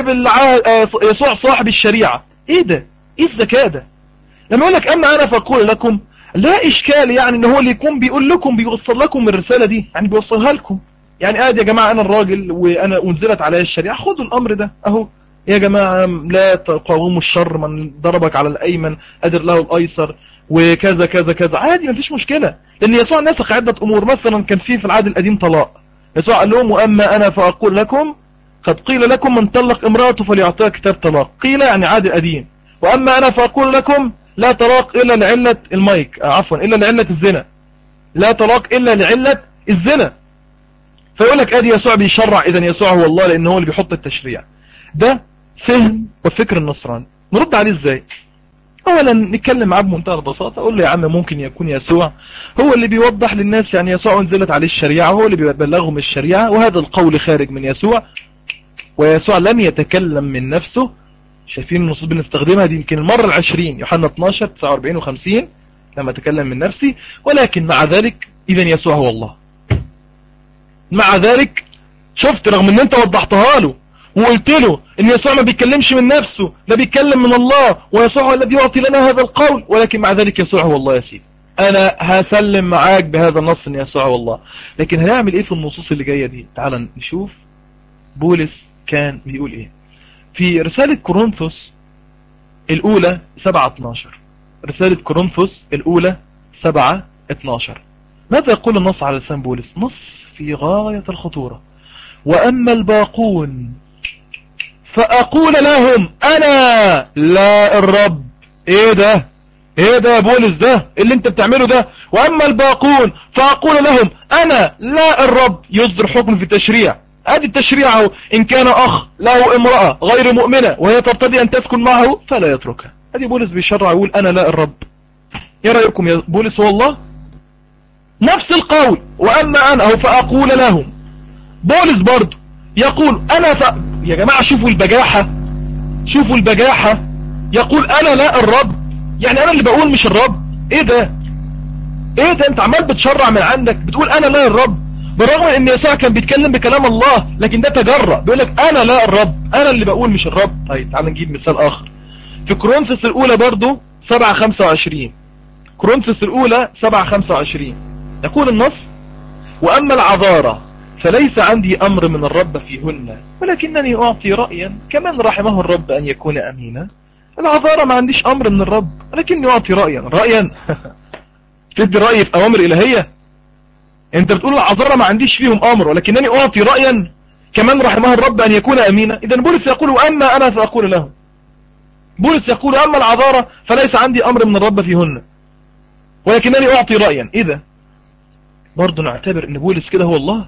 يسوع صاحب الشريعة. ايه ده؟ ايه الذكاء ده؟ لما يقول لك أما أنا فأقول لكم، لا إشكال يعني ان هو اللي يكون بيقول لكم بيوصل لكم الرسالة دي، يعني بيوصلها لكم. يعني قاعد يا جماعة أنا الراجل وأنا أنزلت علي الشريعة، خدوا الأمر ده أهو يا جماعة، لا تقاوموا الشر، من ضربك على الأيمن أدر له الأيسر، وكذا كذا كذا، عادي مفيش مشكلة. لأن يسوع نسخ عدة أمور. مثلا كان في العهد القديم طلاق، يسوع قال لهم وأما أنا فأقول لكم قد قيل لكم من طلق امرأته فليعطيها كتاب طلاق. قيل يعني عهد قديم. وأما أنا فأقول لكم لا طلاق إلا لعلة المايك، عفوا إلا لعلة الزنا، لا طلاق إلا لعلة الزنا. فيقول لك ادي يسوع بيشرع، اذا يسوع هو الله لان هو اللي بيحط التشريع. ده فهم وفكر النصراني. نرد عليه ازاي؟ اولا نتكلم معاه بمنتهى البساطه، اقول له يا عم ممكن يكون يسوع هو اللي بيوضح للناس، يعني يسوع انزلت عليه الشريعه هو اللي بيبلغهم الشريعه، وهذا القول خارج من يسوع، ويسوع لم يتكلم من نفسه. شايفين النصوص بنستخدمها دي يمكن المره ال20 يوحنا 12 49 و50 لما تكلم من نفسي. ولكن مع ذلك اذا يسوع هو الله. مع ذلك شفت رغم ان انت وضحتها له وقلت له ان يسوع ما بيتكلمش من نفسه، ده بيتكلم من الله، ويسوع هو الذي يعطي لنا هذا القول، ولكن مع ذلك يسوع هو الله. يا سيدي انا هسلم معاك بهذا النص ان يسوع هو الله، لكن هنعمل ايه في النصوص اللي جايه دي؟ تعال نشوف بولس كان بيقول ايه في رساله كورنثوس الاولى 7:12. رساله كورنثوس الاولى 7:12 ماذا يقول النص على لسان بولس؟ نص في غاية الخطورة. وأما الباقون فأقول لهم أنا لا الرب. إيه ده؟ إيه ده يا بولس؟ ده اللي أنت بتعمله ده. وأما الباقون فأقول لهم أنا لا الرب. يصدر حكم في التشريع. هذه التشريع هو إن كان أخ له امرأة غير مؤمنة وهي ترتضي أن تسكن معه فلا يتركها. هذه بولس بيشرع يقول أنا لا الرب. إيه رأيكم يا بولس هو الله؟ نفس القول وأما أنا فأقول لهم. بولس برضو يقول أنا يا جماعة شوفوا البجاحة، شوفوا البجاحة. يقول أنا لا الرب، يعني أنا اللي بقول مش الرب. إيه ده؟ إيه ده؟ أنت عمال بتشرع من عندك بتقول أنا لا الرب، بالرغم ان يسوع كان بيتكلم بكلام الله، لكن ده تجرأ بيقول لك أنا لا الرب، أنا اللي بقول مش الرب. طيب تعال نجيب مثال آخر في كورنثوس الأولى برضو 7:25. كورنثوس الأولى 7:25 يقول النص وأما العذارى فليس عندي أمر من الرب فيهن ولكنني أعطي رأيا كمن رحمه الرب أن يكون أمينا. العذارى ما عنديش أمر من الرب ولكنني أعطي رأيا تدي رأي في أوامر إلهية؟ أنت بتقول العذارى ما عنديش فيهم أمر ولكنني أعطي رأيا كمن رحمه الرب أن يكون أمينا. إذن بولس يقول وأما أنا فأقول له. بولس يقول أما العذارى فليس عندي أمر من الرب فيهن ولكنني أعطي رأيا. إذا برضو نعتبر أن بولس كده هو الله؟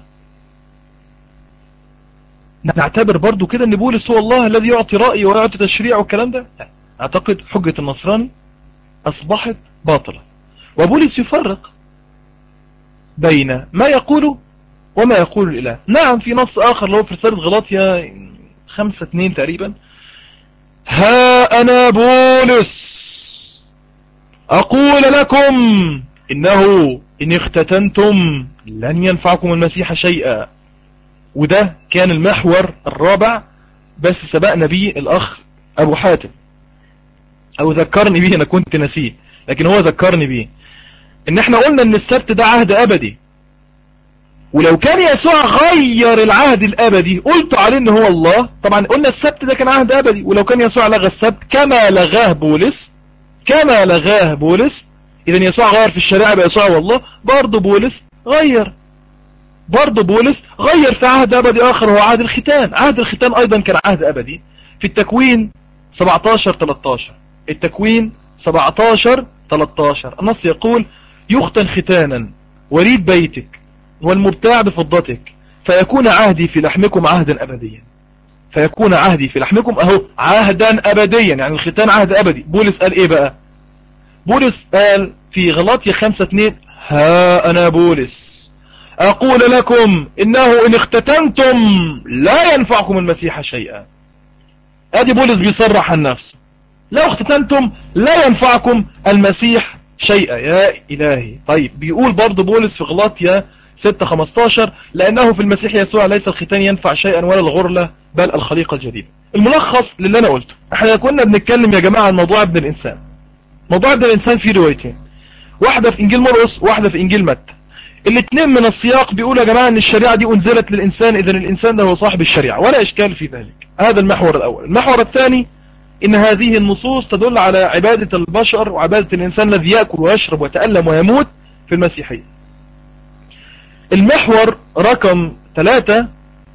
نعتبر برضو كده أن بولس هو الله الذي يعطي رأي ويعطي تشريع والكلام ده؟ أعتقد حجة النصراني أصبحت باطلة. وبولس يفرق بين ما يقوله وما يقول الإله. نعم في نص آخر لو في رسالة غلاطيا 5:2 تقريبا، ها أنا بولس أقول لكم إنه إن اختتنتم لن ينفعكم المسيح شيئا. وده كان المحور الرابع بس سبقنا بيه الأخ أبو حاتم، أو ذكرني بيه، أنا كنت نسيه لكن هو ذكرني بيه. إن احنا قلنا إن السبت ده عهد أبدي، ولو كان يسوع غير العهد الأبدي قلت عليه إن هو الله. طبعا قلنا السبت ده كان عهد أبدي، ولو كان يسوع لغى السبت كما لغاه بولس، إذن يسوع غير في الشريعة بيسوع والله. برضه بولس غير في عهد أبدي آخر هو عهد الختان. عهد الختان أيضا كان عهد أبدي في التكوين 17:13. التكوين 17:13 النص يقول يختن ختانا وريد بيتك والمبتاع بفضتك فيكون عهدي في لحمكم عهدا أبديا. فيكون عهدي في لحمكم أهو عهدا أبديا، يعني الختان عهد أبدي. بولس قال إيه بقى؟ بولس قال في غلاطيا 5:2 ها أنا بولس أقول لكم إنه إن اختتنتم لا ينفعكم المسيح شيئا. ادي بولس بيصرح عن نفسه، لو اختتنتم لا ينفعكم المسيح شيئا. يا إلهي. طيب بيقول برضو بولس في غلاطيا 6:15 لأنه في المسيح يسوع ليس الختان ينفع شيئا ولا الغرلة بل الخليقة الجديدة. الملخص للي أنا قلته، احنا كنا بنتكلم يا جماعة عن موضوع ابن الإنسان. موضوع ابن الإنسان فيه روايتين، واحدة في إنجيل مرقس واحدة في إنجيل متى. الاثنين من السياق بيقول يا جماعة ان الشريعة دي انزلت للإنسان، إذن الإنسان ده هو صاحب الشريعة ولا إشكال في ذلك. هذا المحور الأول. المحور الثاني إن هذه النصوص تدل على عبادة البشر وعبادة الإنسان الذي يأكل ويشرب ويتألم ويموت في المسيحية. المحور رقم 3،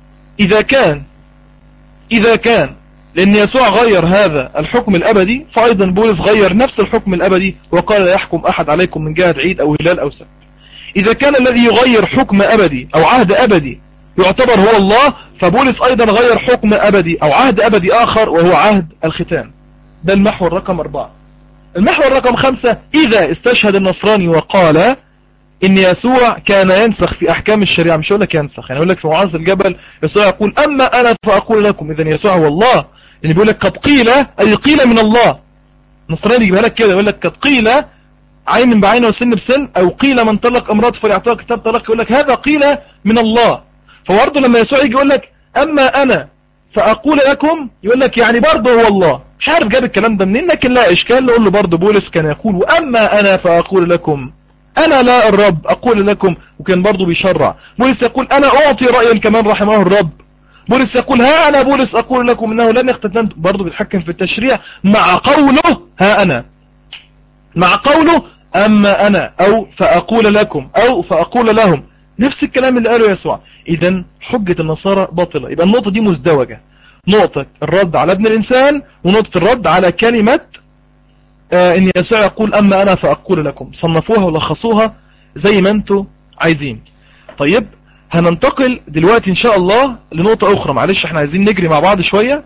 إذا كان لأن يسوع غير هذا الحكم الأبدي، فأيضا بولس غير نفس الحكم الأبدي وقال لا يحكم أحد عليكم من جهة عيد أو هلال أو سبت. إذا كان الذي يغير حكم أبدي أو عهد أبدي يعتبر هو الله، فبولس أيضا غير حكم أبدي أو عهد أبدي آخر وهو عهد الختان. ده المحور رقم 4. المحور رقم 5، إذا استشهد النصراني وقال إن يسوع كان ينسخ في أحكام الشريعة، مش أقول لك ينسخ، يعني أقول لك في معاذ الجبل يسوع يقول أما أنا فأقول لكم، إذن يسوع هو الله، يعني بيقول لك قد قيل، أي قيل من الله. النصراني يجيبها لك كده، يقول لك قد قيل عين بعين وسن بسن، أو قيل من طلق امراته فليعطيها كتاب طلاق، يقول لك هذا قيل من الله. فبرضه لما يسوع يجي يقول لك أما أنا فأقول لكم، يقول لك يعني برضه هو الله. مش عارف جاب الكلام ده منين، لكن لا إشكال نقول له برضه بولس كان يقول وأما أنا فأقول لكم، أنا لا الرب أقول لكم، وكان برضه بيشرع. بولس يقول أنا أعطي رأيا كمان رحمه الرب. بولس يقول ها أنا بولس أقول لكم إنه لن يختتن، برضه بيتحكم في التشريع مع قوله ها أنا، مع قوله أما أنا أو فأقول لكم أو فأقول لهم، نفس الكلام اللي قاله يسوع. إذن حجة النصارى باطلة. يبقى النقطة دي مزدوجة، نقطة الرد على ابن الإنسان ونقطة الرد على كلمة إن يسوع يقول أما أنا فأقول لكم. صنفوها ولخصوها زي ما أنتوا عايزين. طيب هننتقل دلوقتي إن شاء الله لنقطة أخرى. معلش احنا عايزين نجري مع بعض شوية،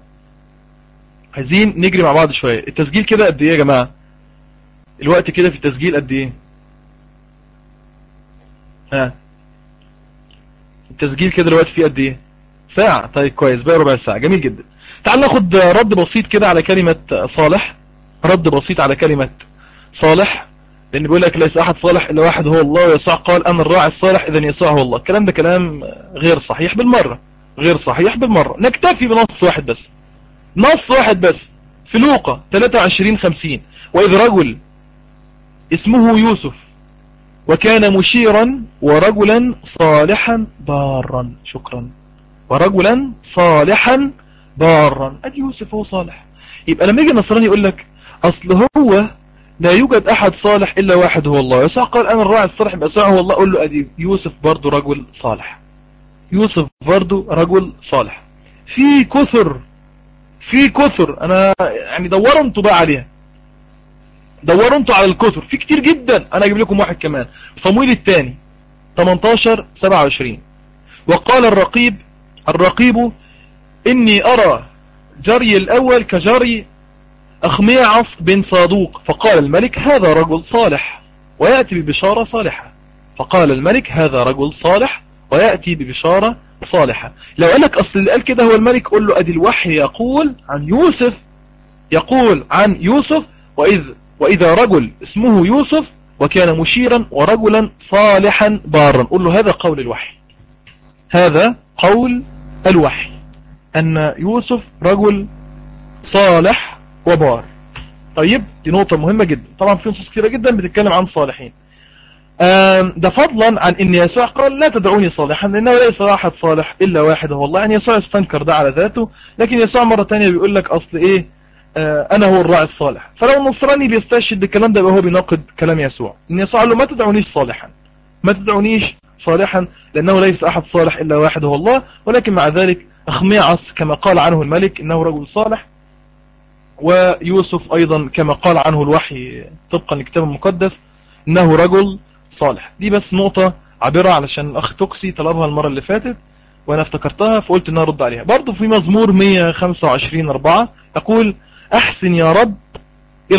التسجيل كده قد إيه يا جماعة؟ الوقت كده في التسجيل قد إيه؟ التسجيل كده الوقت فيه قد إيه؟ ساعة. طيب كويس، بقى ربع ساعة، جميل جدا. تعال ناخد رد بسيط كده على كلمة صالح، رد بسيط على كلمة صالح، لأن بيقول لك ليس أحد صالح إلا واحد هو الله، ويسوع قال أنا الراعي الصالح إذن يسوع هو الله. الكلام ده كلام غير صحيح بالمرة، غير صحيح بالمرة. نكتفي بنص واحد بس، نص واحد بس في لوقا 23:50، وإذ رجل اسمه يوسف وكان مشيرا ورجلا صالحا بارا، شكرا، ورجلا صالحا بارا. ادي يوسف هو صالح. يبقى لما يجي النصراني يقول لك اصل هو لا يوجد احد صالح الا واحد هو الله، يسوع قال انا الراعي الصالح، يبقى يسوع هو الله، اقول له ادي يوسف برضو رجل صالح، يوسف برضو رجل صالح. في كثر انا يعني دوروا انتوا بقى عليها، دوروا انتوا على الكثر، في كتير جدا. انا اجيب لكم واحد كمان، صمويل الثاني 18:27، وقال الرقيب إني أرى جري الأول كجري أخميعص بن صادوق، فقال الملك هذا رجل صالح ويأتي ببشارة صالحة. فقال الملك هذا رجل صالح ويأتي ببشارة صالحة. لو قال لك أصل اللي قال كده هو الملك، قل له أدي الوحي يقول عن يوسف، وإذا رجل اسمه يوسف وكان مشيرا ورجلا صالحا بارا، قل له هذا قول الوحي، هذا قول الوحي أن يوسف رجل صالح وبار. طيب دي نقطة مهمة جدا. طبعا في نصوص كثيرة جدا بتتكلم عن صالحين. ده فضلا عن أن يسوع قال لا تدعوني صالحا لأنه ليس أحد صالح إلا واحد هو الله. يعني يسوع استنكر ده على ذاته، لكن يسوع مرة تانية بيقول لك أصل إيه، أنا هو الراعي الصالح. فلو النصراني بيستشهد بالكلام ده يبقى هو بيناقض كلام يسوع. إن يسوع قال له ما تدعونيش صالحا لأنه ليس أحد صالح إلا واحد هو الله، ولكن مع ذلك أخميعص كما قال عنه الملك إنه رجل صالح، ويوسف أيضا كما قال عنه الوحي طبقا للكتاب المقدس إنه رجل صالح. دي بس نقطة عابرة علشان الأخ توكسي طلبها المرة اللي فاتت وأنا افتكرتها فقلت إن أنا أرد عليها. برضو في مزمور 125:4 يقول أحسن يا رب إلى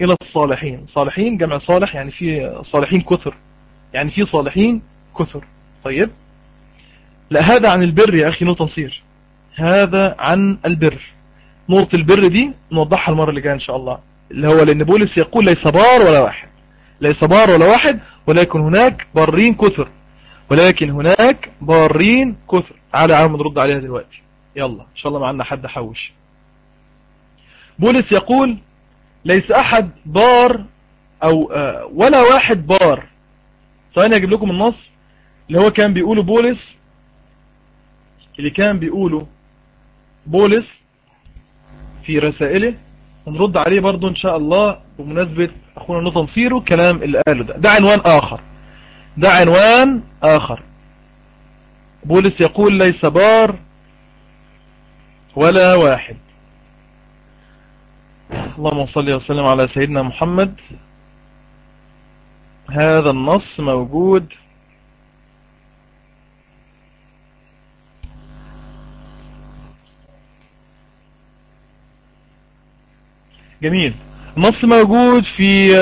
الصالحين. صالحين جمع صالح، يعني في صالحين كثر، طيب، لا هذا عن البر يا أخي، نقطة نصير، هذا عن البر. نقطة البر دي نوضحها المرة اللي جاية إن شاء الله، اللي هو لأن بولس يقول ليس بار ولا واحد، ليس بار ولا واحد، ولكن هناك بارين كثر، ولكن هناك بارين كثر. تعالى يا عم نرد عليها دلوقتي، يلا إن شاء الله معنا حد حوش. بولس يقول ليس أحد بار أو ولا واحد بار. ثواني أجيب لكم النص اللي هو كان بيقوله بولس، اللي كان بيقوله بولس في رسائله، ونرد عليه برضو إن شاء الله بمناسبة أخونا نوطن صيرو. الكلام اللي قاله ده عنوان آخر، ده عنوان آخر. بولس يقول ليس بار ولا واحد. اللهم صل وسلم على سيدنا محمد. هذا النص موجود جميل. النص موجود في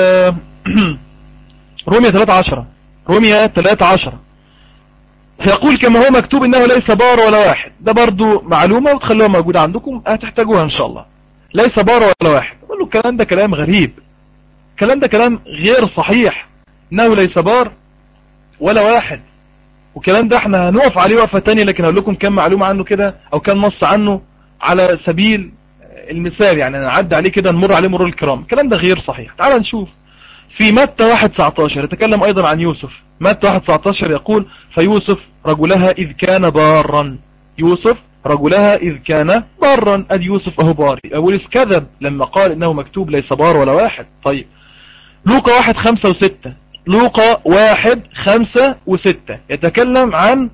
رومية 13. رومية 13 يقول كما هو مكتوب إنه ليس بار ولا واحد. ده برضو معلومة وتخلوها موجودة عندكم، هتحتاجوها إن شاء الله. ليس بار ولا واحد، أقول له الكلام ده كلام غريب، الكلام ده كلام غير صحيح، إنه ليس بار ولا واحد. والكلام ده احنا هنقف عليه وقفة تانية، لكن هقول لكم كم معلومة عنه كده أو كم نص عنه على سبيل المثال، يعني نعدي عليه كده، نمر عليه مرور الكرام. الكلام ده غير صحيح. تعال نشوف في متى 1:19 يتكلم أيضا عن يوسف. متى 1:19 يقول فيوسف رجلها إذ كان بارا. يوسف رجلها إذ كان بارا. أدي يوسف أهو باري. بولس كذب لما قال إنه مكتوب ليس بار ولا واحد. طيب، لوقا 1:5 و6. لوقا 1:5 و6 يتكلم عن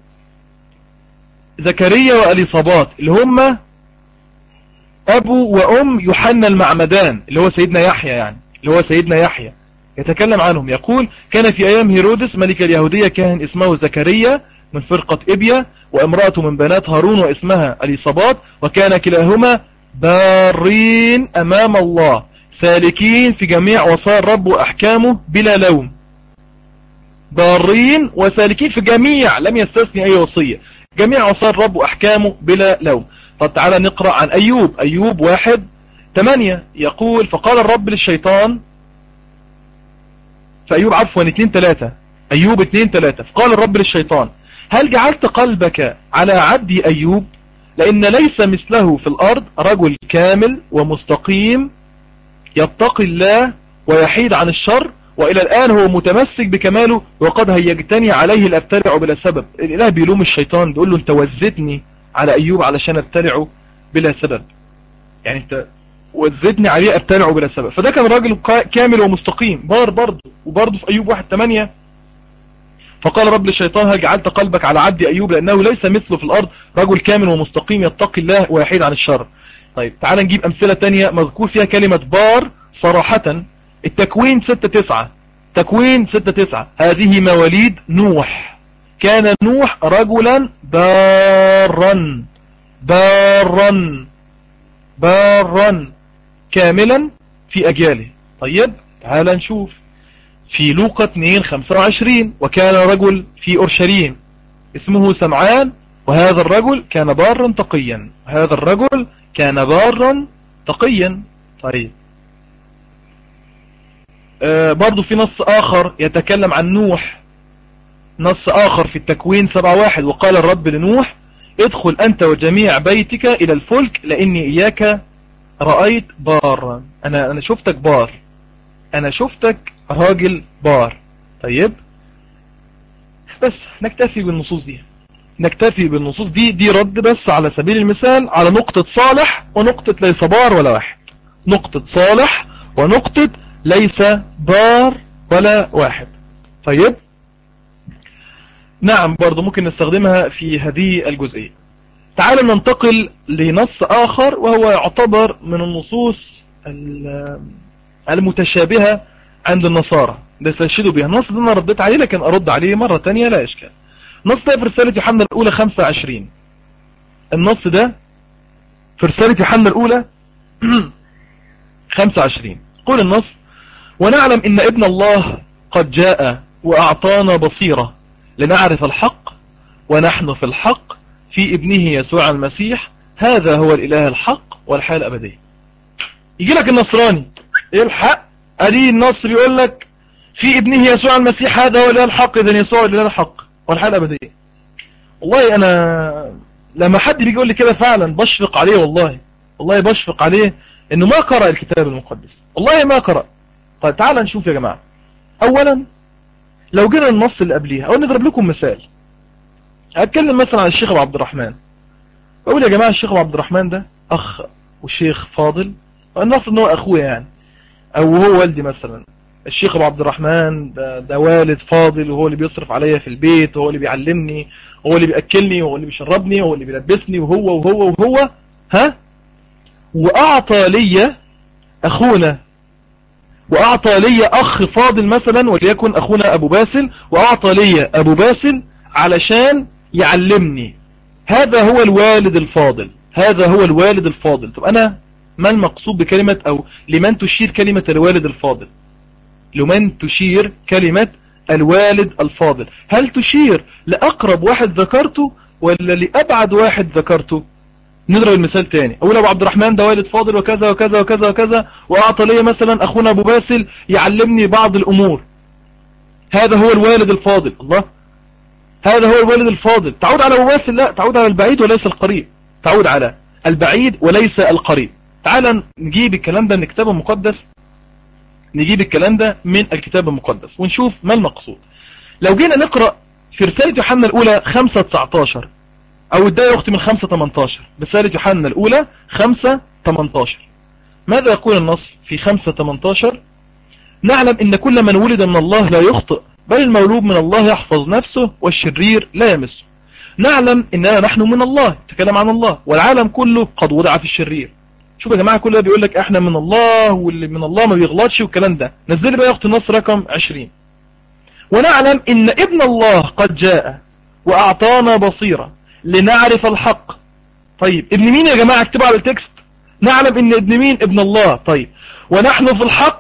زكريا وأليصابات اللي هم أبو وأم يوحنا المعمدان، اللي هو سيدنا يحيى، يعني اللي هو سيدنا يحيى. يتكلم عنهم يقول كان في أيام هيرودس ملك اليهودية كاهن اسمه زكريا من فرقة إبيا، وامرأته من بنات هارون واسمها أليصابات، وكان كلاهما بارين أمام الله سالكين في جميع وصايا الرب وأحكامه بلا لوم. بارين وسالكين في جميع، لم يستثني أي وصية، جميع وصايا الرب وأحكامه بلا لوم. طب تعالى نقرأ عن أيوب. أيوب 1:8 يقول فقال الرب للشيطان، فأيوب عفوا 2:3. أيوب 2:3 فقال الرب للشيطان هل جعلت قلبك على عبدي أيوب؟ لأن ليس مثله في الأرض رجل كامل ومستقيم يتقي الله ويحيد عن الشر، وإلى الآن هو متمسك بكماله وقد هيجتني عليه الأبتلع بلا سبب. الإله بيلوم الشيطان، بيقول له أنت وزتني على أيوب علشان أبتلعه بلا سبب، يعني أنت وزتني عليه أبتلعه بلا سبب. فده كان راجل كامل ومستقيم بار برضه. وبرضه في أيوب 1:8 فقال رب للشيطان هل جعلت قلبك على عبدي أيوب لأنه ليس مثله في الأرض رجل كامل ومستقيم يتقي الله ويحيد عن الشر. طيب تعال نجيب أمثلة تانية مذكور فيها كلمة بار صراحة. التكوين 6:9. تكوين 6:9 هذه مواليد نوح. كان نوح رجلا بارا بارا بارا كاملا في أجياله. طيب تعال نشوف في لوقا 2:25 وكان رجل في أورشليم اسمه سمعان وهذا الرجل كان بارا تقيا. هذا الرجل كان بارا تقيا. طيب برضو في نص آخر يتكلم عن نوح، نص آخر في التكوين 7:1 وقال الرب لنوح ادخل أنت وجميع بيتك إلى الفلك لأني إياك رأيت بارا. أنا شفتك بار، أنا شفتك راجل بار. طيب بس نكتفي بالنصوص دي، نكتفي بالنصوص دي رد بس على سبيل المثال على نقطة صالح ونقطة ليس بار ولا واحد. نقطة صالح ونقطة ليس بار ولا واحد. طيب نعم برضو ممكن نستخدمها في هذه الجزئية. تعالوا ننتقل لنص آخر وهو يعتبر من النصوص المتشابهة عند النصارى ليستشهدوا بها. النص ده أنا رديت عليه لكن أرد عليه مرة تانية لا إشكال. النص ده في رسالة يوحنا الأولى 25. النص ده في رسالة يوحنا الأولى 25. قول النص ونعلم إن ابن الله قد جاء وأعطانا بصيرة لنعرف الحق ونحن في الحق في ابنه يسوع المسيح، هذا هو الإله الحق والحياة الأبدية. يجي لك النصراني ايه الحق؟ ادي النص بيقول لك في ابنه يسوع المسيح هذا هو الإله الحق، إذن يسوع الإله الحق والحياة الأبدية. والله أنا لما حد بيجي يقول لي كده فعلا بشفق عليه، والله بشفق عليه إنه ما قرأ الكتاب المقدس، والله ما قرأ. طيب تعال نشوف يا جماعة. أولا لو جينا النص اللي قبليها، أو نضرب لكم مثال. هتكلم مثلا عن الشيخ أبو عبد الرحمن، أقول يا جماعة الشيخ أبو عبد الرحمن ده أخ وشيخ فاضل، ونفرض إن هو أخويا يعني، أو هو والدي مثلا. الشيخ أبو عبد الرحمن ده والد فاضل، وهو اللي بيصرف عليا في البيت، وهو اللي بيعلمني، وهو اللي بيأكلني، وهو اللي بيشربني، وهو اللي بيلبسني، وهو ها. وأعطى لي أخونا، وأعطى لي أخ فاضل مثلا، وليكن أخونا أبو باسل، وأعطى لي أبو باسل علشان يعلمني. هذا هو الوالد الفاضل، هذا هو الوالد الفاضل. طب أنا ما المقصود بكلمة، أو لمن تشير كلمة الوالد الفاضل؟ لمن تشير كلمة الوالد الفاضل؟ هل تشير لأقرب واحد ذكرته ولا لأبعد واحد ذكرته؟ نضرب المثال تاني، أقول أبو عبد الرحمن ده والد فاضل وكذا وكذا وكذا وكذا، وأعطى لي مثلا أخونا أبو باسل يعلمني بعض الأمور. هذا هو الوالد الفاضل. الله، هذا هو الوالد الفاضل. تعود على أبو باسل؟ لا، تعود على البعيد وليس القريب، تعود على البعيد وليس القريب. تعال نجيب الكلام ده من الكتاب المقدس، نجيب الكلام ده من الكتاب المقدس ونشوف ما المقصود. لو جينا نقرأ في رسالة يوحنا الأولى 5:19، أو ادعي أختي من 5:18، رسالة يوحنا الأولى 5:18، ماذا يقول النص في 5:18؟ نعلم إن كل من ولد من الله لا يخطئ، بل المولود من الله يحفظ نفسه والشرير لا يمسه. نعلم إننا نحن من الله، تكلم عن الله، والعالم كله قد وضع في الشرير. شوف يا جماعة، كل ده بيقول لك احنا من الله، واللي من الله ما بيغلطش والكلام ده. نزل بقى يا أختي النص رقم 20. ونعلم إن ابن الله قد جاء وأعطانا بصيرة لنعرف الحق. طيب ابن مين يا جماعة؟ اكتبوا على التكست. نعلم إن ابن مين؟ ابن الله. طيب ونحن في الحق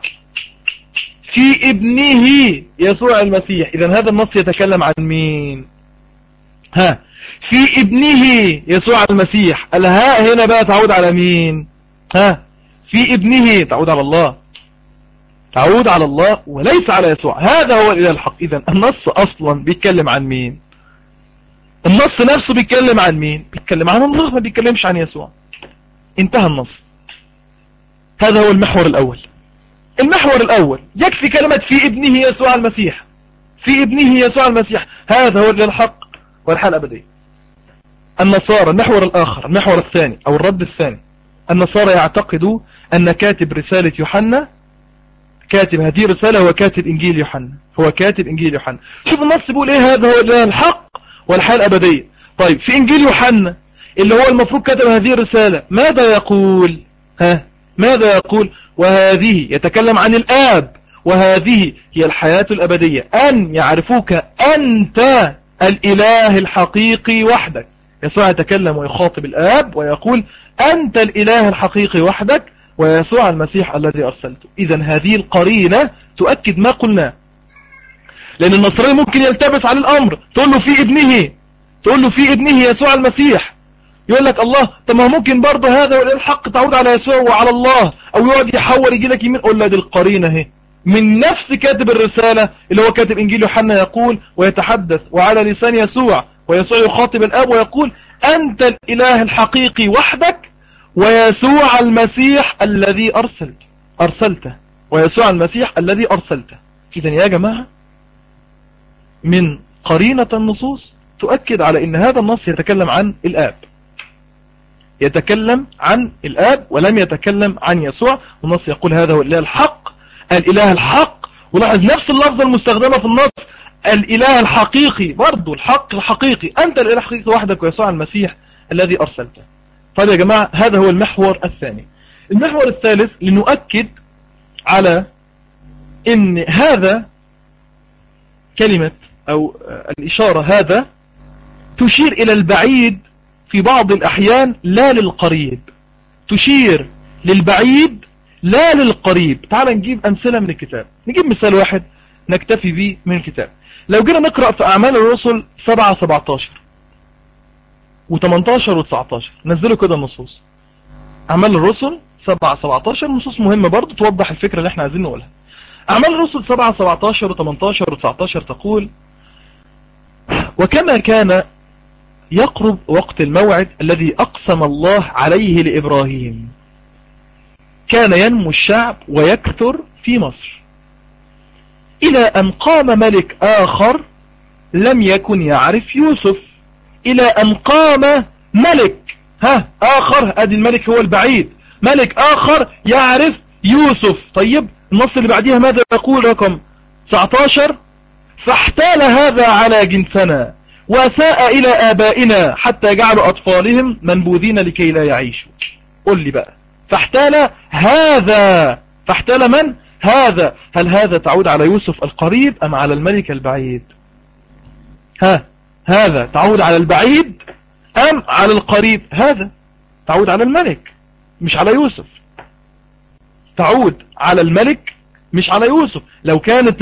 في ابنه يسوع المسيح. إذن هذا النص يتكلم عن مين؟ ها، في ابنه يسوع المسيح. الهاء هنا بقى تعود على مين؟ ها، في ابنه تعود على الله، تعود على الله وليس على يسوع. هذا هو الإله الحق. إذن النص أصلا بيتكلم عن مين؟ النص نفسه بيتكلم عن مين؟ بيتكلم عن الله، ما بيتكلمش عن يسوع. انتهى النص. هذا هو المحور الأول. المحور الأول يكفي كلمة في ابنه يسوع المسيح، في ابنه يسوع المسيح، هذا هو الإله الحق والحياة الأبدية. النصارى، المحور الآخر، المحور الثاني أو الرد الثاني، النصارى يعتقدوا أن كاتب رسالة يوحنا، كاتب هذه الرسالة هو كاتب إنجيل يوحنا، هو كاتب إنجيل يوحنا. شوف النص بيقول إيه؟ هذا هو الإله الحق والحياة الأبدية. طيب في إنجيل يوحنا اللي هو المفروض كتب هذه الرسالة ماذا يقول؟ ها، ماذا يقول؟ وهذه، يتكلم عن الآب، وهذه هي الحياة الأبدية أن يعرفوك أنت الإله الحقيقي وحدك. يسوع يتكلم ويخاطب الآب ويقول أنت الإله الحقيقي وحدك ويسوع المسيح الذي أرسلته. إذن هذه القرينة تؤكد ما قلناه. لأن النصراني ممكن يلتبس على الأمر، تقول له في ابنه، تقول له في ابنه يسوع المسيح، يقول لك الله، طب ما ممكن برضه هذا الحق تعود على يسوع وعلى الله، أو يقعد يحور يجي لك يمين. قول له دي القرينة اهي من نفس كاتب الرسالة اللي هو كاتب إنجيل يوحنا، يقول ويتحدث وعلى لسان يسوع، ويسوع يخاطب الآب ويقول أنت الإله الحقيقي وحدك ويسوع المسيح الذي أرسلته، ويسوع المسيح الذي أرسلته. إذن يا جماعة، من قرينة النصوص تؤكد على أن هذا النص يتكلم عن الآب، يتكلم عن الآب ولم يتكلم عن يسوع. والنص يقول هذا هو الإله الحق، الإله الحق. ولاحظ نفس اللفظة المستخدمة في النص، الإله الحقيقي، برضو الحق الحقيقي، أنت الإله الحقيقي وحدك ويسوع المسيح الذي أرسلته. طيب يا جماعة، هذا هو المحور الثاني. المحور الثالث لنؤكد على أن هذا كلمة أو الإشارة هذا تشير إلى البعيد في بعض الأحيان لا للقريب، تشير للبعيد لا للقريب. تعال نجيب أمثلة من الكتاب، نجيب مثال واحد نكتفي به من الكتاب. لو جينا نقرأ في أعمال الرسل 7:17، و18 و19. نزلوا كده النصوص. أعمال الرسل 7-17 نصوص مهمة برضو توضح الفكرة اللي احنا عايزين نقولها. أعمال الرسل 7-17 و18 و19 تقول: وكما كان يقرب وقت الموعد الذي أقسم الله عليه لإبراهيم كان ينمو الشعب ويكثر في مصر إلى أن قام ملك آخر لم يكن يعرف يوسف. إلى أن قام ملك آخر، أدي الملك هو البعيد، ملك آخر يعرف يوسف. طيب النص اللي بعديها ماذا يقول؟ رقم 19: فاحتال هذا على جنسنا وساء إلى آبائنا حتى جعلوا أطفالهم منبوذين لكي لا يعيشوا. قل لي بقى، فاحتال هذا، فاحتال من؟ هذا. هل هذا تعود على يوسف القريب أم على الملك البعيد؟ هذا تعود على البعيد أم على القريب؟ هذا تعود على الملك مش على يوسف، تعود على الملك مش على يوسف. لو كانت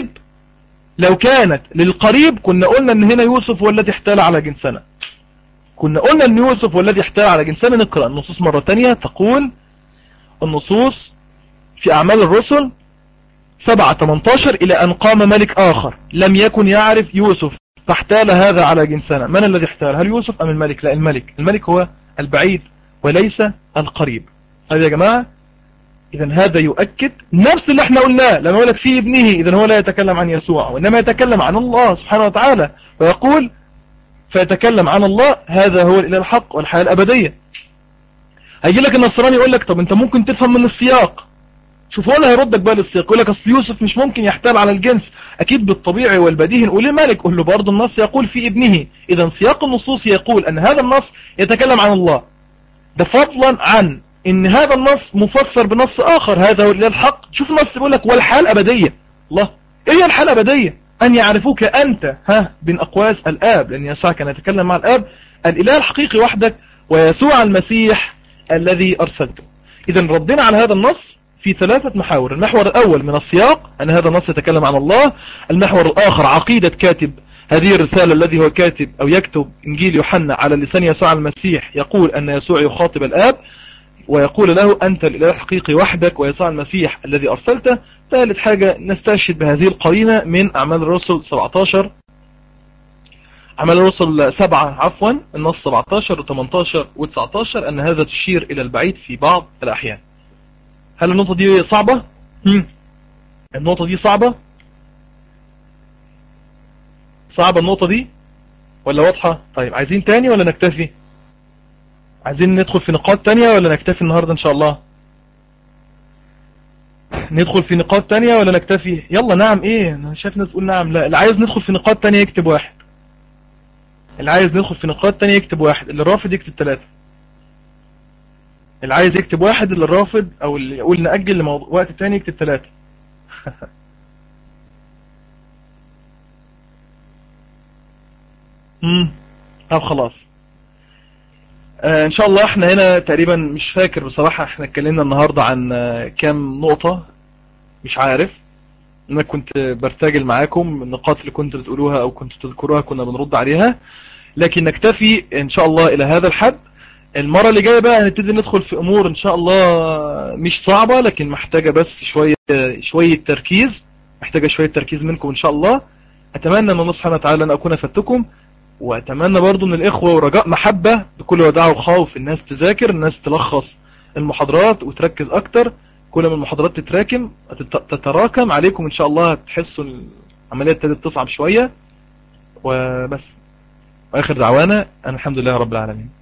للقريب كنا قلنا ان هنا يوسف هو الذي احتال على جنسنا، كنا قلنا ان يوسف هو الذي احتال على جنسنا. نقرأ النصوص مرة تانية. تقول النصوص في أعمال الرسل 7-18: إلى أن قام ملك آخر لم يكن يعرف يوسف فاحتال هذا على جنسنا. من الذي احتال؟ هل يوسف أم الملك؟ لا، الملك هو البعيد وليس القريب. طيب يا جماعة، إذن هذا يؤكد نفس اللي احنا قلناه لما يقول لك في ابنه. إذن هو لا يتكلم عن يسوع وإنما يتكلم عن الله سبحانه وتعالى، ويقول فيتكلم عن الله، هذا هو الإله الحق والحياة الأبدية. هيجي لك النصراني يقول لك طب انت ممكن تفهم من السياق. شوف هو اللي هيردك بقى للسياق، يقول لك اصل يوسف مش ممكن يحتال على الجنس، اكيد بالطبيعي والبديهي نقول الملك. قول له برضه النص يقول في ابنه. اذا سياق النصوص يقول ان هذا النص يتكلم عن الله، ده فضلا عن ان هذا النص مفسر بنص اخر، هذا هو الاله الحق. شوف النص بيقول لك والحياه الابديه. الله، ايه هي الحياه الابديه؟ ان يعرفوك انت بين اقواس الاب، لان يسوع كان يتكلم مع الاب، الاله الحقيقي وحدك، ويسوع المسيح الذي ارسلته. اذا ردنا على هذا النص في 3 محاور. المحور الأول من السياق أن هذا النص يتكلم عن الله. المحور الآخر عقيدة كاتب هذه الرسالة الذي هو كاتب أو يكتب إنجيل يوحنا على لسان يسوع المسيح، يقول أن يسوع يخاطب الآب ويقول له أنت الإله الحقيقي وحدك ويسوع المسيح الذي أرسلته. ثالث حاجة نستشهد بهذه القرينة من أعمال الرسل 17، أعمال الرسل 7 النص 17 و18 و19 أن هذا تشير إلى البعيد في بعض الأحيان. هل النقطة دي صعبة؟ النقطة دي صعبة النقطة دي ولا واضحة؟ طيب عايزين تاني ولا نكتفي؟ عايزين ندخل في نقاط تانية ولا نكتفي النهاردة إن شاء الله؟ ندخل في نقاط تانية ولا نكتفي؟ يلا نعم. ايه انا شايف ناس تقول نعم. لا، اللي عايز ندخل في نقاط تانية يكتب 1، اللي عايز ندخل في نقاط تانية يكتب 1، اللي رافض يكتب 3. اللي عايز يكتب 1، اللي رافض او اللي يقول نأجل وقت تاني يكتب 3. طب خلاص. ان شاء الله احنا هنا تقريبا مش فاكر بصراحة احنا اتكلمنا النهاردة عن كام نقطة، مش عارف. انا كنت برتجل معاكم النقاط اللي كنت بتقولوها او كنت بتذكروها كنا بنرد عليها، لكن نكتفي ان شاء الله الى هذا الحد. المرة اللي جاية بقى هنبتدي ندخل في امور ان شاء الله مش صعبة، لكن محتاجة بس شوية تركيز، محتاجة شوية تركيز منكم ان شاء الله. اتمنى من الله سبحانه وتعالى ان اكون افدتكم، واتمنى برضو من الاخوة ورجاء محبة بكل وداع وخوف الناس تذاكر، الناس تلخص المحاضرات وتركز اكتر. كل ما المحاضرات تتراكم عليكم ان شاء الله تحسوا العملية ابتدت تصعب شوية. وبس، واخر دعوانا ان الحمد لله رب العالمين.